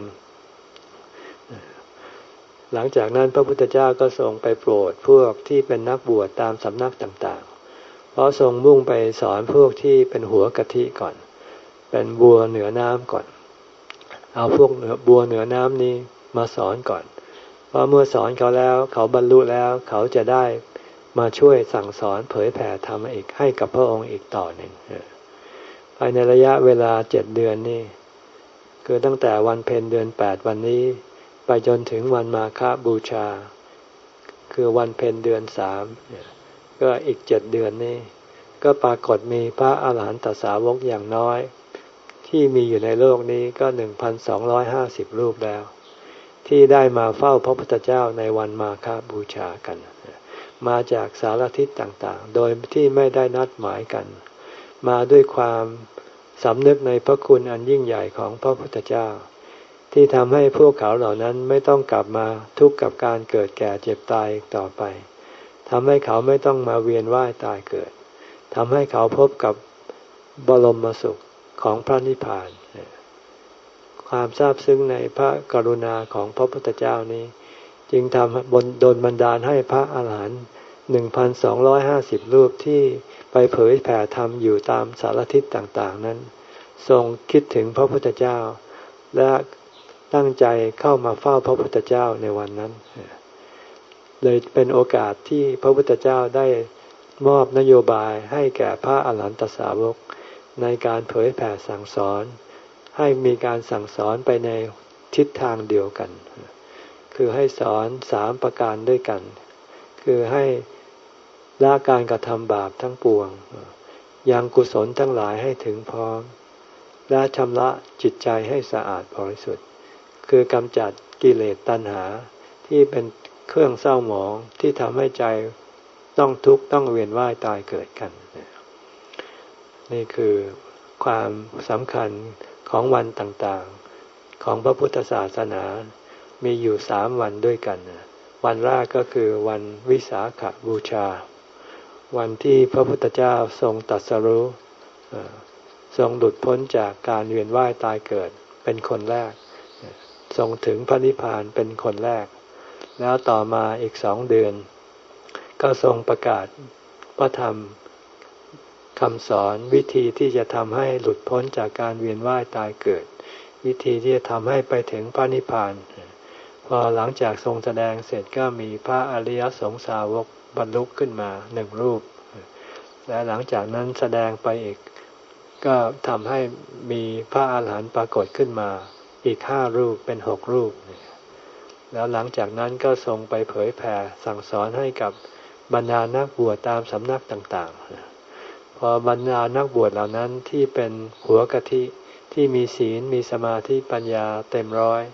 หลังจากนั้นพระพุทธเจ้าก็ทรงไปโปรดพวกที่เป็นนักบวชตามสำนักต่างๆเพราะทรงมุ่งไปสอนพวกที่เป็นหัวกะทิก่อนเป็นบัวเหนือน้ำก่อนเอาพวกเหนือบัวเหนือน้ำนี้มาสอนก่อนเพราะเมื่อสอนเขาแล้วเขาบรรลุแล้วเขาจะได้มาช่วยสั่งสอนเผยแผ่ธรรมอีกให้กับพระองค์อีกต่อหนึ่งภายในระยะเวลาเจ็ดเดือนนี่คือตั้งแต่วันเพ็ญเดือนแปดวันนี้ไปจนถึงวันมาฆบูชาคือวันเพ็ญเดือนสามก็อีกเจ็ดเดือนนี่ก็ปรากฏมีพระอาหารหันตสาวกอย่างน้อยที่มีอยู่ในโลกนี้ก็หนึ่งพันสองร้อยห้าสิบรูปแล้วที่ได้มาเฝ้าพระพุทธเจ้าในวันมาฆบูชากันมาจากสารทิศต่างๆโดยที่ไม่ได้นัดหมายกันมาด้วยความสำนึกในพระคุณอันยิ่งใหญ่ของพระพุทธเจ้าที่ทำให้พวกเขาเหล่านั้นไม่ต้องกลับมาทุกข์กับการเกิดแก่เจ็บตายอีกต่อไปทำให้เขาไม่ต้องมาเวียนว่ายตายเกิดทำให้เขาพบกับบรมสุขของพระนิพพานความซาบซึ้งในพระกรุณาของพระพุทธเจ้านี้จึงทำบนโดนบันดาลให้พระอาหารหันต์หนึ่งพันสองร้อยห้าสิบรูปที่ไปเผยแผ่ธรรมอยู่ตามสารทิศต่างๆนั้นทรงคิดถึงพระพุทธเจ้าและตั้งใจเข้ามาเฝ้าพระพุทธเจ้าในวันนั้นเลยเป็นโอกาสที่พระพุทธเจ้าได้มอบนโยบายให้แก่พระอรหันตสาวกในการเผยแผ่สั่งสอนให้มีการสั่งสอนไปในทิศทางเดียวกันคือให้สอนสามประการด้วยกันคือให้ละการกระทำบาปทั้งปวงยังกุศลทั้งหลายให้ถึงพร้อมและชำระจิตใจให้สะอาดบริสุทธิ์คือกำจัดกิเลสตัณหาที่เป็นเครื่องเศร้าหมองที่ทำให้ใจต้องทุกข์ต้องเวียนว่ายตายเกิดกันนี่คือความสำคัญของวันต่างๆของพระพุทธศาสนามีอยู่สามวันด้วยกันวันแรกก็คือวันวิสาขบูชาวันที่พระพุทธเจ้าทรงตรัสรู้ทรงหลุดพ้นจากการเวียนว่ายตายเกิดเป็นคนแรกทรงถึงพระนิพพานเป็นคนแรกแล้วต่อมาอีกสองเดือนก็ทรงประกาศพระธรรมคำสอนวิธีที่จะทำให้หลุดพ้นจากการเวียนว่ายตายเกิดวิธีที่จะทำให้ไปถึงพระนิพพานพอหลังจากทรงแสดงเสร็จก็มีพระอริยสงสาวกบรรลุขึ้นมาหนึ่งรูปและหลังจากนั้นแสดงไปอีกก็ทำให้มีพระอาหารหันต์ปรากฏขึ้นมาอีกห้ารูปเป็นหกรูปแล้วหลังจากนั้นก็ทรงไปเผยแผ่สั่งสอนให้กับบรรดานักบวชตามสำนักต่างๆพอบรรดานักบวชเหล่านั้นที่เป็นหัวกะทิที่มีศีลมีสมาธิปัญญาเต็มร้อย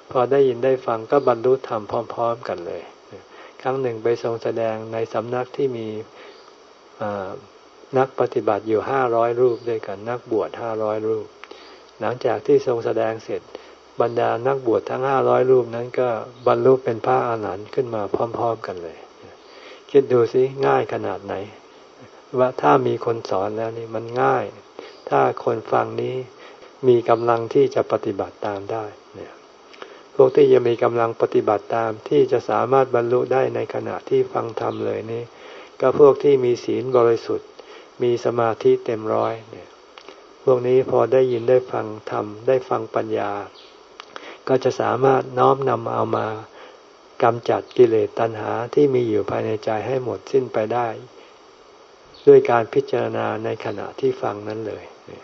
พอได้ยินได้ฟังก็บรรลุธรรมพร้อมๆกันเลยครั้งหนึ่งไปทรงแสดงในสำนักที่มีนักปฏิบัติอยู่ห้าร้อยรูปด้วยกันนักบวชห้าร้อยรูปหลังจากที่ทรงแสดงเสร็จบรรดานักบวชทั้งห้าร้อยรูปนั้นก็บรรลุเป็นพระอรหันต์ขึ้นมาพร้อมๆกันเลยคิดดูสิง่ายขนาดไหนว่าถ้ามีคนสอนแล้วนี่มันง่ายถ้าคนฟังนี้มีกำลังที่จะปฏิบัติตามได้เนี่ยพวกที่จะมีกำลังปฏิบัติตามที่จะสามารถบรรลุได้ในขณะที่ฟังธรรมเลยนี่ก็พวกที่มีศีลบริสุทธิ์มีสมาธิเต็มร้อยเนี่ยพวกนี้พอได้ยินได้ฟังธรรมได้ฟังปัญญาก็จะสามารถน้อมนำเอามากำจัดกิเลสตัณหาที่มีอยู่ภายในใจให้หมดสิ้นไปได้ด้วยการพิจารณาในขณะที่ฟังนั้นเลย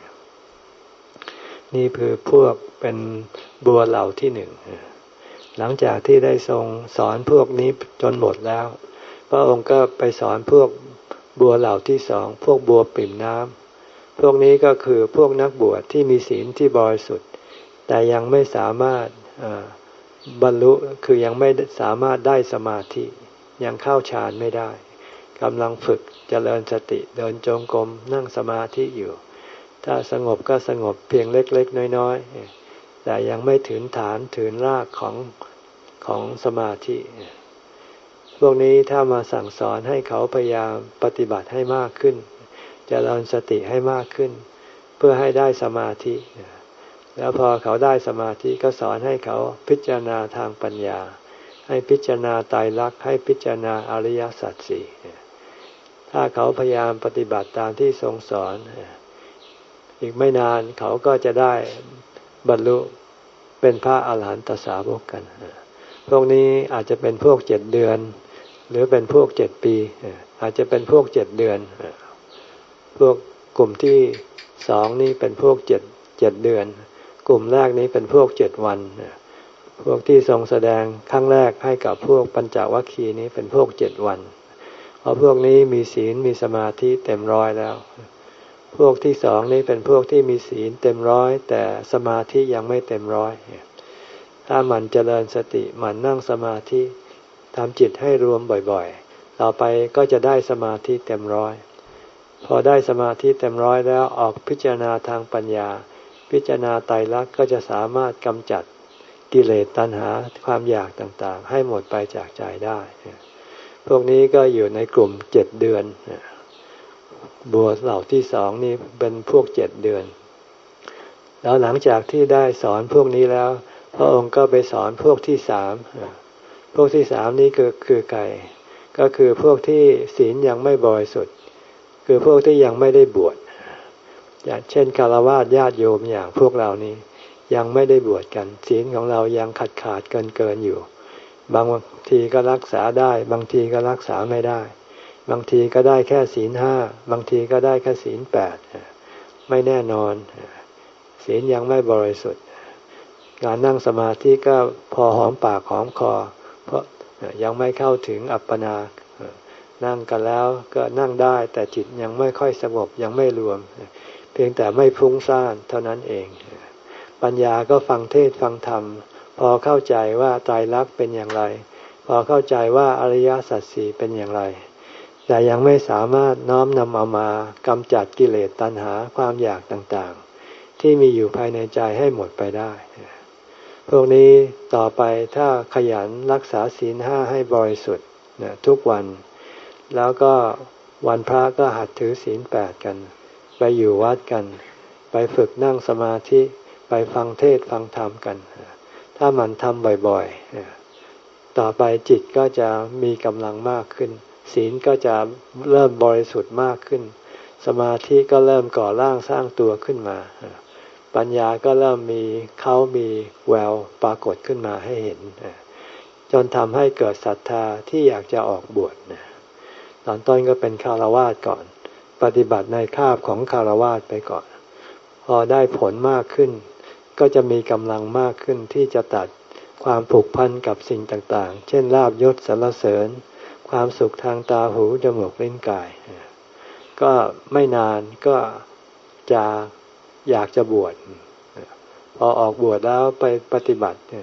นี่คือพวกเป็นบัวเหล่าที่หนึ่งหลังจากที่ได้ทรงสอนพวกนี้จนหมดแล้วพระองค์ก็ไปสอนพวกบัวเหล่าที่สองพวกบัวปิ่มน้ำพวกนี้ก็คือพวกนักบวชที่มีศีลที่บริสุทธิ์แต่ยังไม่สามารถบรรลุคือยังไม่สามารถได้สมาธิยังเข้าฌานไม่ได้กำลังฝึกเจริญสติเดินจงกรมนั่งสมาธิอยู่ถ้าสงบก็สงบเพียงเล็กๆน้อยๆแต่ยังไม่ถึงฐานถึงรากของของสมาธิพวกนี้ถ้ามาสั่งสอนให้เขาพยายามปฏิบัติให้มากขึ้นเจริญสติให้มากขึ้นเพื่อให้ได้สมาธิแล้วพอเขาได้สมาธิก็สอนให้เขาพิจารณาทางปัญญาให้พิจารณาไตรลักษณ์ให้พิจารณาอริยสัจสี่ถ้าเขาพยายามปฏิบัติตามที่ทรงสอนอีกไม่นานเขาก็จะได้บรรลุเป็นพระอรหันตสาวกกันพวกนี้อาจจะเป็นพวกเจ็ดเดือนหรือเป็นพวกเจ็ดปีอาจจะเป็นพวกเจ็ดเดือนพวกกลุ่มที่สองนี่เป็นพวกเจ็ดเจ็ดเดือนกลุ่มแรกนี้เป็นพวกเจ็ดวันพวกที่ทรงแสดงครั้งแรกให้กับพวกปัญจวัคคีย์นี้เป็นพวกเจ็ดวันเพราะพวกนี้มีศีลมีสมาธิเต็มร้อยแล้วพวกที่สองนี้เป็นพวกที่มีศีลเต็มร้อยแต่สมาธิยังไม่เต็มร้อยถ้ามันเจริญสติมันนั่งสมาธิทำจิตให้รวมบ่อยๆต่อไปก็จะได้สมาธิเต็มร้อยพอได้สมาธิเต็มร้อยแล้วออกพิจารณาทางปัญญาพิจารณาไตรลักษณ์ก็จะสามารถกำจัดกิเลสตัณหาความอยากต่างๆให้หมดไปจากใจได้พวกนี้ก็อยู่ในกลุ่มเจ็ดเดือนบัวเหล่าที่สองนี่เป็นพวกเจ็ดเดือนแล้วหลังจากที่ได้สอนพวกนี้แล้วพระองค์ก็ไปสอนพวกที่สามพวกที่สามนี้ก็คือใครก็คือพวกที่ศีลยังไม่บริสุทธิ์คือพวกที่ยังไม่ได้บวชอย่างเช่นฆราวาสญาติโยมอย่างพวกเรานี้ยังไม่ได้บวชกันศีลของเรายังขาดขาดเกินเกินอยู่บางทีก็รักษาได้บางทีก็รักษาไม่ได้บางทีก็ได้แค่ศีลห้าบางทีก็ได้แค่ศีลแปดไม่แน่นอนศีลยังไม่บริสุทธิ์การนั่งสมาธิก็พอหอมปากหอมคอเพราะยังไม่เข้าถึงอัปปนานั่งกันแล้วก็นั่งได้แต่จิตยังไม่ค่อยสงบยังไม่รวมเพียงแต่ไม่ฟุ้งซ่านเท่านั้นเองปัญญาก็ฟังเทศฟังธรรมพอเข้าใจว่าไตรลักษณ์เป็นอย่างไรพอเข้าใจว่าอริยสัจสี่เป็นอย่างไรแต่ยังไม่สามารถน้อมนำเอามากำจัดกิเลสตัณหาความอยากต่างๆที่มีอยู่ภายในใจให้หมดไปได้พวกนี้ต่อไปถ้าขยันรักษาศีลห้าให้บริสุทธิ์นะทุกวันแล้วก็วันพระก็หัดถือศีลแปดกันไปอยู่วัดกันไปฝึกนั่งสมาธิไปฟังเทศฟังธรรมกันถ้ามันทำบ่อยๆต่อไปจิตก็จะมีกำลังมากขึ้นศีลก็จะเริ่มบริสุทธิ์มากขึ้นสมาธิก็เริ่มก่อร่างสร้างตัวขึ้นมาปัญญาก็เริ่มมีเขามีแววปรากฏขึ้นมาให้เห็นจนทำให้เกิดศรัทธาที่อยากจะออกบวชตอนต้นก็เป็นฆราวาสก่อนปฏิบัติในคาบของฆราวาสไปก่อนพอได้ผลมากขึ้นก็จะมีกำลังมากขึ้นที่จะตัดความผูกพันกับสิ่งต่างๆเช่นลาภยศสรรเสริญความสุขทางตาหูจมูกลิ้นกายก็ไม่นานก็จะอยากจะบวชพอออกบวชแล้วไปปฏิบัติ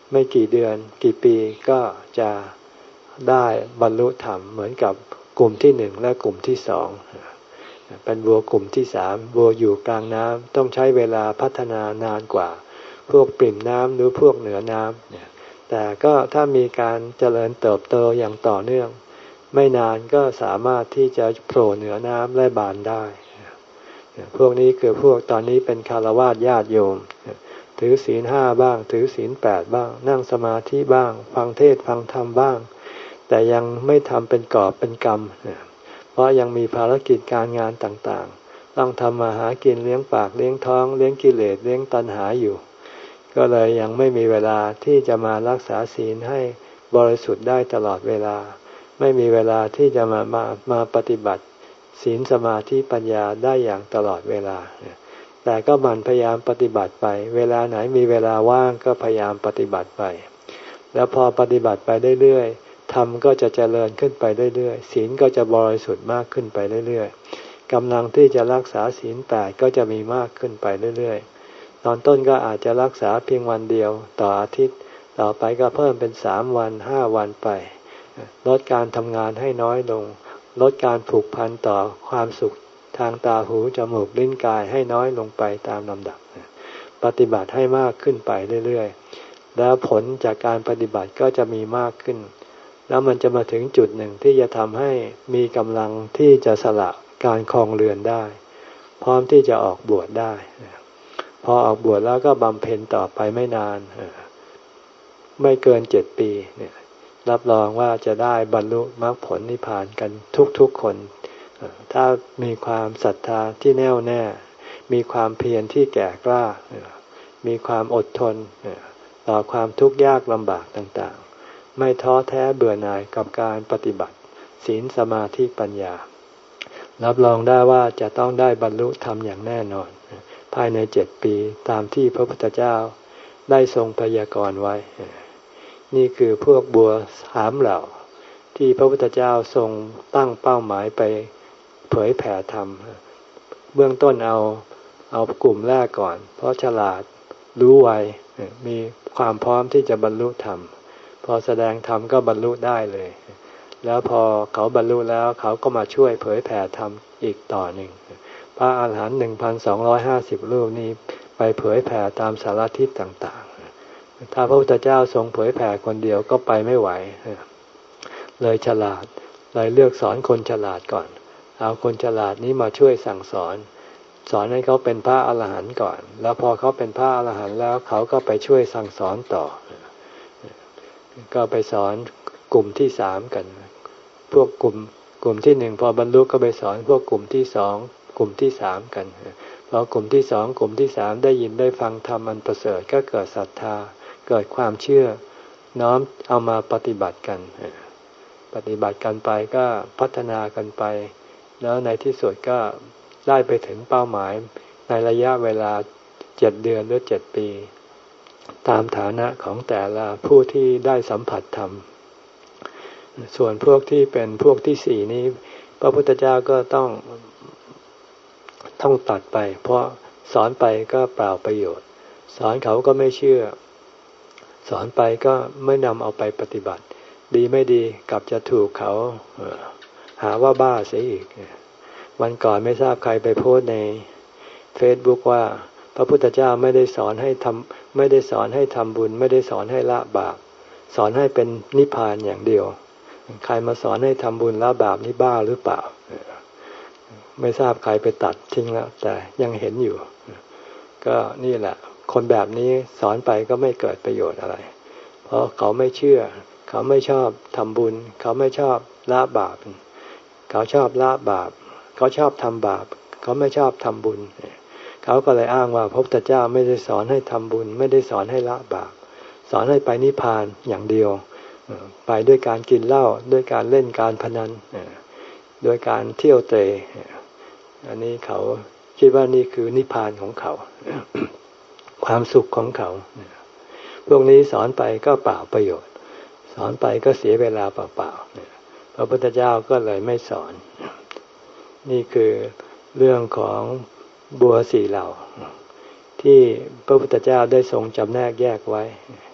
ไม่กี่เดือนกี่ปีก็จะได้บรรลุธรรมเหมือนกับกลุ่มที่หนึ่งและกลุ่มที่สองเป็นบัวกลุ่มที่สามบัวอยู่กลางน้ำต้องใช้เวลาพัฒนานานกว่าพวกปริ่มน้ำหรือพวกเหนือน้ำเนี่ยแต่ก็ถ้ามีการเจริญเติบโตอย่างต่อเนื่องไม่นานก็สามารถที่จะโผล่เหนือน้ำและบานได้พวกนี้คือพวกตอนนี้เป็นฆราวาสญาติโยมถือศีลห้าบ้างถือศีลแปดบ้างนั่งสมาธิบ้างฟังเทศฟังธรรมบ้างแต่ยังไม่ทำเป็นกอบเป็นกำเพราะยังมีภารกิจการงานต่างๆต้องทำมาหากินเลี้ยงปากเลี้ยงท้องเลี้ยงกิเลสเลี้ยงตัณหาอยู่ก็เลยยังไม่มีเวลาที่จะมารักษาศีลให้บริสุทธิ์ได้ตลอดเวลาไม่มีเวลาที่จะมามามาปฏิบัติศีลสมาธิปัญญาได้อย่างตลอดเวลาแต่ก็มันพยายามปฏิบัติไปเวลาไหนมีเวลาว่างก็พยายามปฏิบัติไปแล้วพอปฏิบัติไปเรื่อยๆธรรมก็จะเจริญขึ้นไปเรื่อยๆศีลก็จะบริสุทธิ์มากขึ้นไปเรื่อยๆกำลังที่จะรักษาศีลแปดก็จะมีมากขึ้นไปเรื่อยๆตอนต้นก็อาจจะรักษาเพียงวันเดียวต่ออาทิตย์ต่อไปก็เพิ่มเป็นสามวันห้าวันไปลดการทำงานให้น้อยลงลดการผูกพันต่อความสุขทางตาหูจมูกลิ้นกายให้น้อยลงไปตามลำดับปฏิบัติให้มากขึ้นไปเรื่อยๆแล้วผลจากการปฏิบัติก็จะมีมากขึ้นแล้วมันจะมาถึงจุดหนึ่งที่จะทำให้มีกำลังที่จะสละการครองเรือนได้พร้อมที่จะออกบวชได้พอออกบวชแล้วก็บำเพ็ญต่อไปไม่นานไม่เกินเจ็ดปีเนี่ยรับรองว่าจะได้บรรลุมรรคผลนิพพานกันทุกๆคนถ้ามีความศรัทธาที่แน่วแน่มีความเพียรที่แก่กล้ามีความอดทนต่อความทุกข์ยากลำบากต่างๆไม่ท้อแท้เบื่อหน่ายกับการปฏิบัติศีลสมาธิปัญญารับรองได้ว่าจะต้องได้บรรลุธรรมอย่างแน่นอนภายในเจ็ดปีตามที่พระพุทธเจ้าได้ทรงพยากรณ์ไว้นี่คือพวกบัวสามเหล่าที่พระพุทธเจ้าทรงตั้งเป้าหมายไปเผยแผ่ธรรมเบื้องต้นเอาเอากลุ่มแรกก่อนเพราะฉลาดรู้ไวมีความพร้อมที่จะบรรลุธรรมพอแสดงธรรมก็บรรลุได้เลยแล้วพอเขาบรรลุแล้วเขาก็มาช่วยเผยแผ่ธรรมอีกต่อหนึ่งพระอาหารหันต์หนึ่งพันสองร้อยห้าสิบรูปนี้ไปเผยแผ่ตามสารทิศต่างๆถ้าพระพุทธเจ้าทรงเผยแผ่คนเดียวก็ไปไม่ไหวเลยฉลาดเลยเลือกสอนคนฉลาดก่อนเอาคนฉลาดนี้มาช่วยสั่งสอนสอนให้เขาเป็นพระอรหันต์ก่อนแล้วพอเขาเป็นพระอรหันต์แล้วเขาก็ไปช่วยสั่งสอนต่อก็ไปสอนกลุ่มที่สามกันพวกกลุ่มกลุ่มที่หนึ่งพอบรรลุก็ไปสอนพวกกลุ่มที่สองกลุ่มที่สามกันพอกลุ่มที่สองกลุ่มที่สามได้ยินได้ฟังธรรมอันประเสริฐก็เกิดศรัทธาเกิดความเชื่อน้อมเอามาปฏิบัติกันปฏิบัติกันไปก็พัฒนากันไปแล้วในที่สุดก็ได้ไปถึงเป้าหมายในระยะเวลาเจ็ดเดือนหรือเจ็ดปีตามฐานะของแต่ละผู้ที่ได้สัมผัสธรรมส่วนพวกที่เป็นพวกที่สี่นี้พระพุทธเจ้าก็ต้องต้องตัดไปเพราะสอนไปก็เปล่าประโยชน์สอนเขาก็ไม่เชื่อสอนไปก็ไม่นำเอาไปปฏิบัติดีไม่ดีกลับจะถูกเขาหาว่าบ้าเสียอีกวันก่อนไม่ทราบใครไปโพสต์ใน Facebook ว่าพระพุทธเจ้าไม่ได้สอนให้ทำไม่ได้สอนให้ทำบุญไม่ได้สอนให้ละบาปสอนให้เป็นนิพพานอย่างเดียวใครมาสอนให้ทำบุญละบาปนี่บ้าหรือเปล่าไม่ทราบใครไปตัดทิ้งแล้วแต่ยังเห็นอยู่ก็นี่แหละคนแบบนี้สอนไปก็ไม่เกิดประโยชน์อะไรเพราะเขาไม่เชื่อเขาไม่ชอบทำบุญเขาไม่ชอบละบาปเขาชอบละบาปเขาชอบทำบาปเขาไม่ชอบทำบุญเขาก็เลยอ้างว่าพระพุทธเจ้าไม่ได้สอนให้ทำบุญไม่ได้สอนให้ละบาปสอนให้ไปนิพพานอย่างเดียวไปด้วยการกินเหล้าด้วยการเล่นการพนันด้วยการเที่ยวเตะอันนี้เขาคิดว่านี่คือนิพพานของเขา ความสุขของเขาพวกนี้สอนไปก็เปล่าประโยชน์สอนไปก็เสียเวลาเปล่าๆพระพุทธเจ้าก็เลยไม่สอนนี่คือเรื่องของบัวสี่เหล่าที่พระพุทธเจ้าได้ทรงจำแนกแยกไว้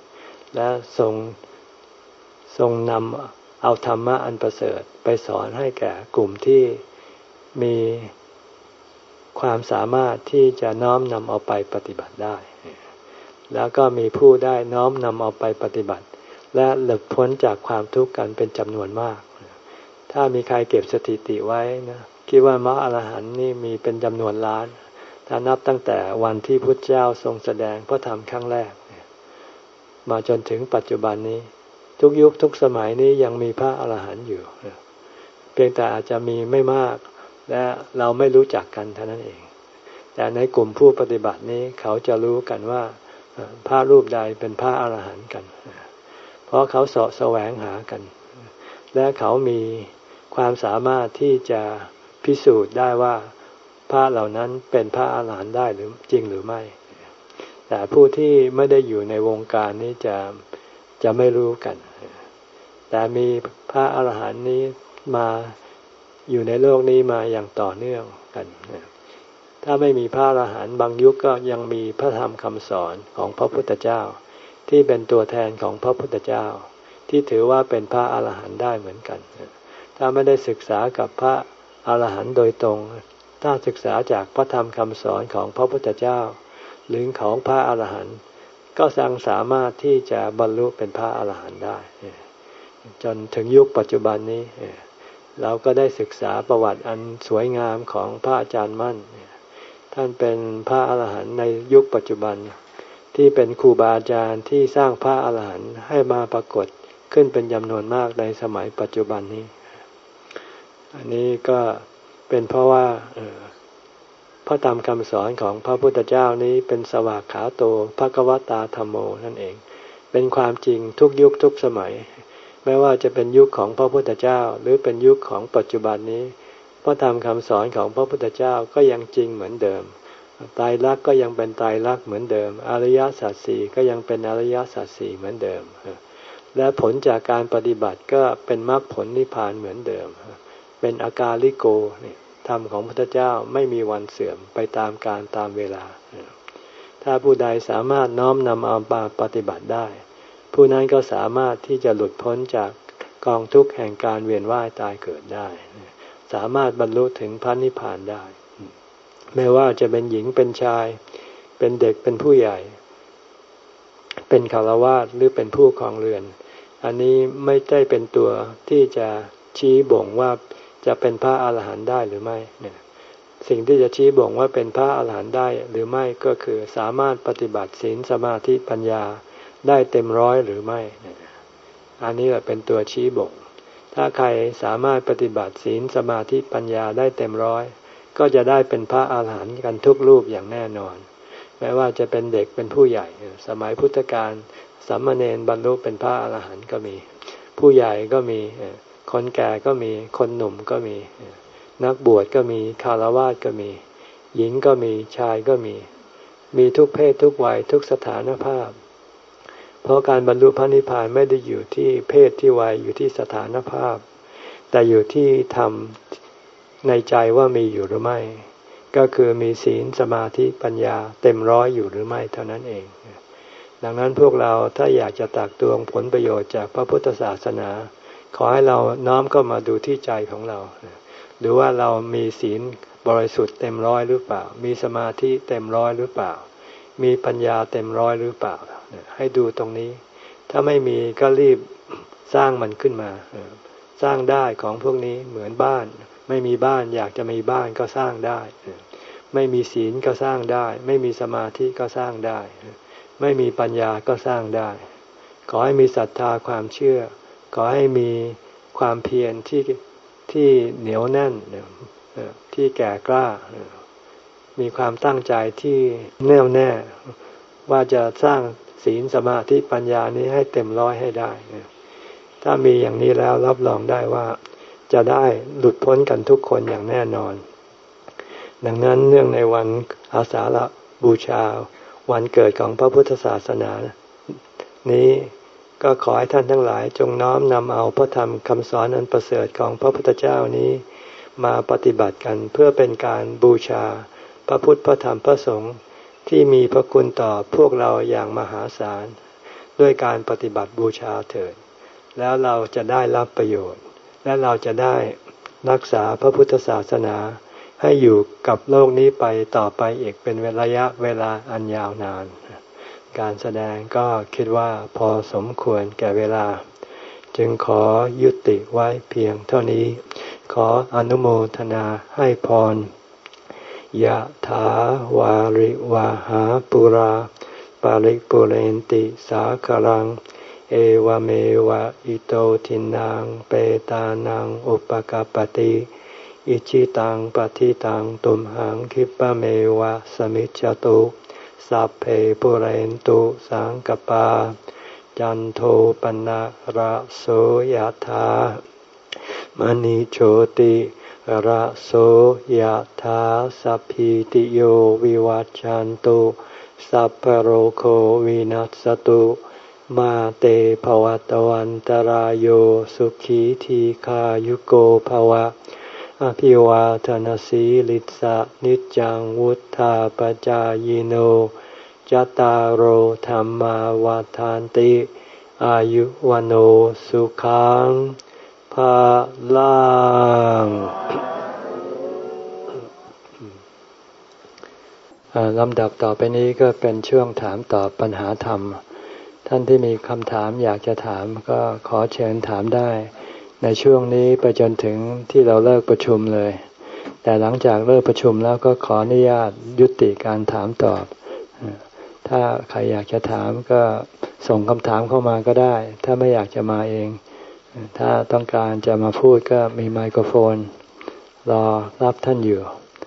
และทรงทรงนำเอาธรรมะอันประเสริฐไปสอนให้แก่กลุ่มที่มีความสามารถที่จะน้อมนำเอาไปปฏิบัติได้แล้วก็มีผู้ได้น้อมนำเอาไปปฏิบัติและหลุดพ้นจากความทุกข์กันเป็นจำนวนมากถ้ามีใครเก็บสถิติไว้นะคิดว่าพระอรหันต์นี่มีเป็นจำนวนล้านถ้านับตั้งแต่วันที่พุทธเจ้าทรงแสดงพระธรรมครั้งแรกมาจนถึงปัจจุบันนี้ทุกยุคทุกสมัยนี้ยังมีพระอรหันต์อยู่เพียงแต่อาจจะมีไม่มากและเราไม่รู้จักกันเท่านั้นเองแต่ในกลุ่มผู้ปฏิบัตินี้เขาจะรู้กันว่าพระรูปใดเป็นพระอรหันต์กันเพราะเขาเสาะแสวงหากันและเขามีความสามารถที่จะพิสูจน์ได้ว่าพระเหล่านั้นเป็นพระอรหันต์ได้หรือจริงหรือไม่แต่ผู้ที่ไม่ได้อยู่ในวงการนี้จะจะไม่รู้กันแต่มีพระอรหันต์นี้มาอยู่ในโลกนี้มาอย่างต่อเนื่องกันถ้าไม่มีพระอรหันต์บางยุค ก็ยังมีพระธรรมคำสอนของพระพุทธเจ้าที่เป็นตัวแทนของพระพุทธเจ้าที่ถือว่าเป็นพระอรหันต์ได้เหมือนกันถ้าไม่ได้ศึกษากับพระอรหันต์โดยตรงถ้าศึกษาจากพระธรรมคำสอนของพระพุทธเจ้าหรือของพระอรหันต์ก็ยังสามารถที่จะบรรลุเป็นพระอรหันต์ได้จนถึงยุคปัจจุบันนี้เราก็ได้ศึกษาประวัติอันสวยงามของพระอาจารย์มั่นท่านเป็นพระอรหันต์ในยุคปัจจุบันที่เป็นครูบาอาจารย์ที่สร้างพระอรหันต์ให้มาปรากฏขึ้นเป็นจำนวนมากในสมัยปัจจุบันนี้อันนี้ก็เป็นเพราะว่าพระธรรมคำสอนของพระพุทธเจ้านี้เป็นสวากขาโตภควตาธัมโมนั่นเองเป็นความจริงทุกยุคทุกสมัยไม่ว่าจะเป็นยุคของพระพุทธเจ้าหรือเป็นยุคของปัจจุบันนี้พระธรรมคำสอนของพระพุทธเจ้าก็ยังจริงเหมือนเดิมไตรลักษณ์ก็ยังเป็นไตรลักษณ์เหมือนเดิมอริยสัจสี่ก็ยังเป็นอริยสัจสี่เหมือนเดิมและผลจากการปฏิบัติก็เป็นมรรคผลนิพพานเหมือนเดิมเป็นอากาลิโกนี่ธรรมของพระพุทธเจ้าไม่มีวันเสื่อมไปตามกาลตามเวลาถ้าผู้ใดสามารถน้อมนำเอามาปฏิบัติได้ผู้นั้นก็สามารถที่จะหลุดพ้นจากกองทุกข์แห่งการเวียนว่ายตายเกิดได้สามารถบรรลุถึงพระนิพพานได้ไม่ว่าจะเป็นหญิงเป็นชายเป็นเด็กเป็นผู้ใหญ่เป็นฆราวาสหรือเป็นผู้ครองเรือนอันนี้ไม่ได้เป็นตัวที่จะชี้บ่งว่าจะเป็นพระอรหันต์ได้หรือไม่เนี่ยสิ่งที่จะชี้บ่งว่าเป็นพระอรหันต์ได้หรือไม่ก็คือสามารถปฏิบัติศีลสมาธิปัญญาได้เต็มร้อยหรือไม่อันนี้แหละเป็นตัวชี้บ่งถ้าใครสามารถปฏิบัติศีลสมาธิปัญญาได้เต็มร้อยก็จะได้เป็นพระอรหันต์กันทุกรูปอย่างแน่นอนไม่ว่าจะเป็นเด็กเป็นผู้ใหญ่สมัยพุทธกาลสามเณรบรรลุเป็นพระอรหันต์ก็มีผู้ใหญ่ก็มีคนแก่ก็มีคนหนุ่มก็มีนักบวชก็มีฆราวาสก็มีหญิงก็มีชายก็มีมีทุกเพศทุกวัยทุกสถานภาพเพราะการบรรลุพระนิพพานไม่ได้อยู่ที่เพศที่วัยอยู่ที่สถานภาพแต่อยู่ที่ธรรมในใจว่ามีอยู่หรือไม่ก็คือมีศีลสมาธิปัญญาเต็มร้อยอยู่หรือไม่เท่านั้นเองดังนั้นพวกเราถ้าอยากจะตักตวงผลประโยชน์จากพระพุทธศาสนาขอให้เราน้อมเข้ามาดูที่ใจของเราหรือว่าเรามีศีลบริสุทธิ์เต็มร้อยหรือเปล่ามีสมาธิเต็มร้อยหรือเปล่ามีปัญญาเต็มร้อยหรือเปล่าให้ดูตรงนี้ถ้าไม่มีก็รีบสร้างมันขึ้นมาสร้างได้ของพวกนี้เหมือนบ้านไม่มีบ้านอยากจะมีบ้านก็สร้างได้ไม่มีศีลก็สร้างได้ไม่มีสมาธิก็สร้างได้ไม่มีปัญญาก็สร้างได้ขอให้มีศรัทธาความเชื่อขอให้มีความเพียรที่ที่เหนียวแน่นที่แก่กล้ามีความตั้งใจที่แน่วแน่ว่าจะสร้างศีลสมาธิปัญญานี้ให้เต็มร้อยให้ได้ถ้ามีอย่างนี้แล้วรับรองได้ว่าจะได้หลุดพ้นกันทุกคนอย่างแน่นอนดังนั้นเนื่องในวันอาสาฬบูชาวันเกิดของพระพุทธศาสนานี้ก็ขอให้ท่านทั้งหลายจงน้อมนำเอาพระธรรมคำสอนอันประเสริฐของพระพุทธเจ้านี้มาปฏิบัติกันเพื่อเป็นการบูชาพระพุทธพระธรรมพระสงฆ์ที่มีพระคุณต่อพวกเราอย่างมหาศาลด้วยการปฏิบัติบูชาเถิดแล้วเราจะได้รับประโยชน์และเราจะได้รักษาพระพุทธศาสนาให้อยู่กับโลกนี้ไปต่อไปอีกเป็นระยะเวลาอันยาวนานการแสดงก็คิดว่าพอสมควรแก่เวลาจึงขอยุติไว้เพียงเท่านี้ขออนุโมทนาให้พรยะถาวาริวาหาปุราปาริปุเรนติสาคลังเอวเมวะอิโตทินังเปตานังอุปกัปปติอิจิตังปฏิตังตุมหังคิปะเมวะสมิจจตุสัพเพปุเรนตุสังกปาจันโทปนะระโสยถามณิโชติระโสยถาสัพพิติโยวิวัจจันตุสัพพโรโควินัสตุมาเตภวัตวันตรายโยสุขีทีขายุโกภวะอภิวาทนาสีลิสะนิจังวุธาปจายโนจตารโหธรรมาวาทานติอายุวันโอสุขังภาลังลำดับต่อไปนี้ก็เป็นช่วงถามตอบปัญหาธรรมท่านที่มีคำถามอยากจะถามก็ขอเชิญถามได้ในช่วงนี้ไปจนถึงที่เราเลิกประชุมเลยแต่หลังจากเลิกประชุมแล้วก็ขออนุญาตยุติการถามตอบถ้าใครอยากจะถามก็ส่งคำถามเข้ามาก็ได้ถ้าไม่อยากจะมาเองถ้าต้องการจะมาพูดก็มีไมโครโฟนรอรับท่านอยู่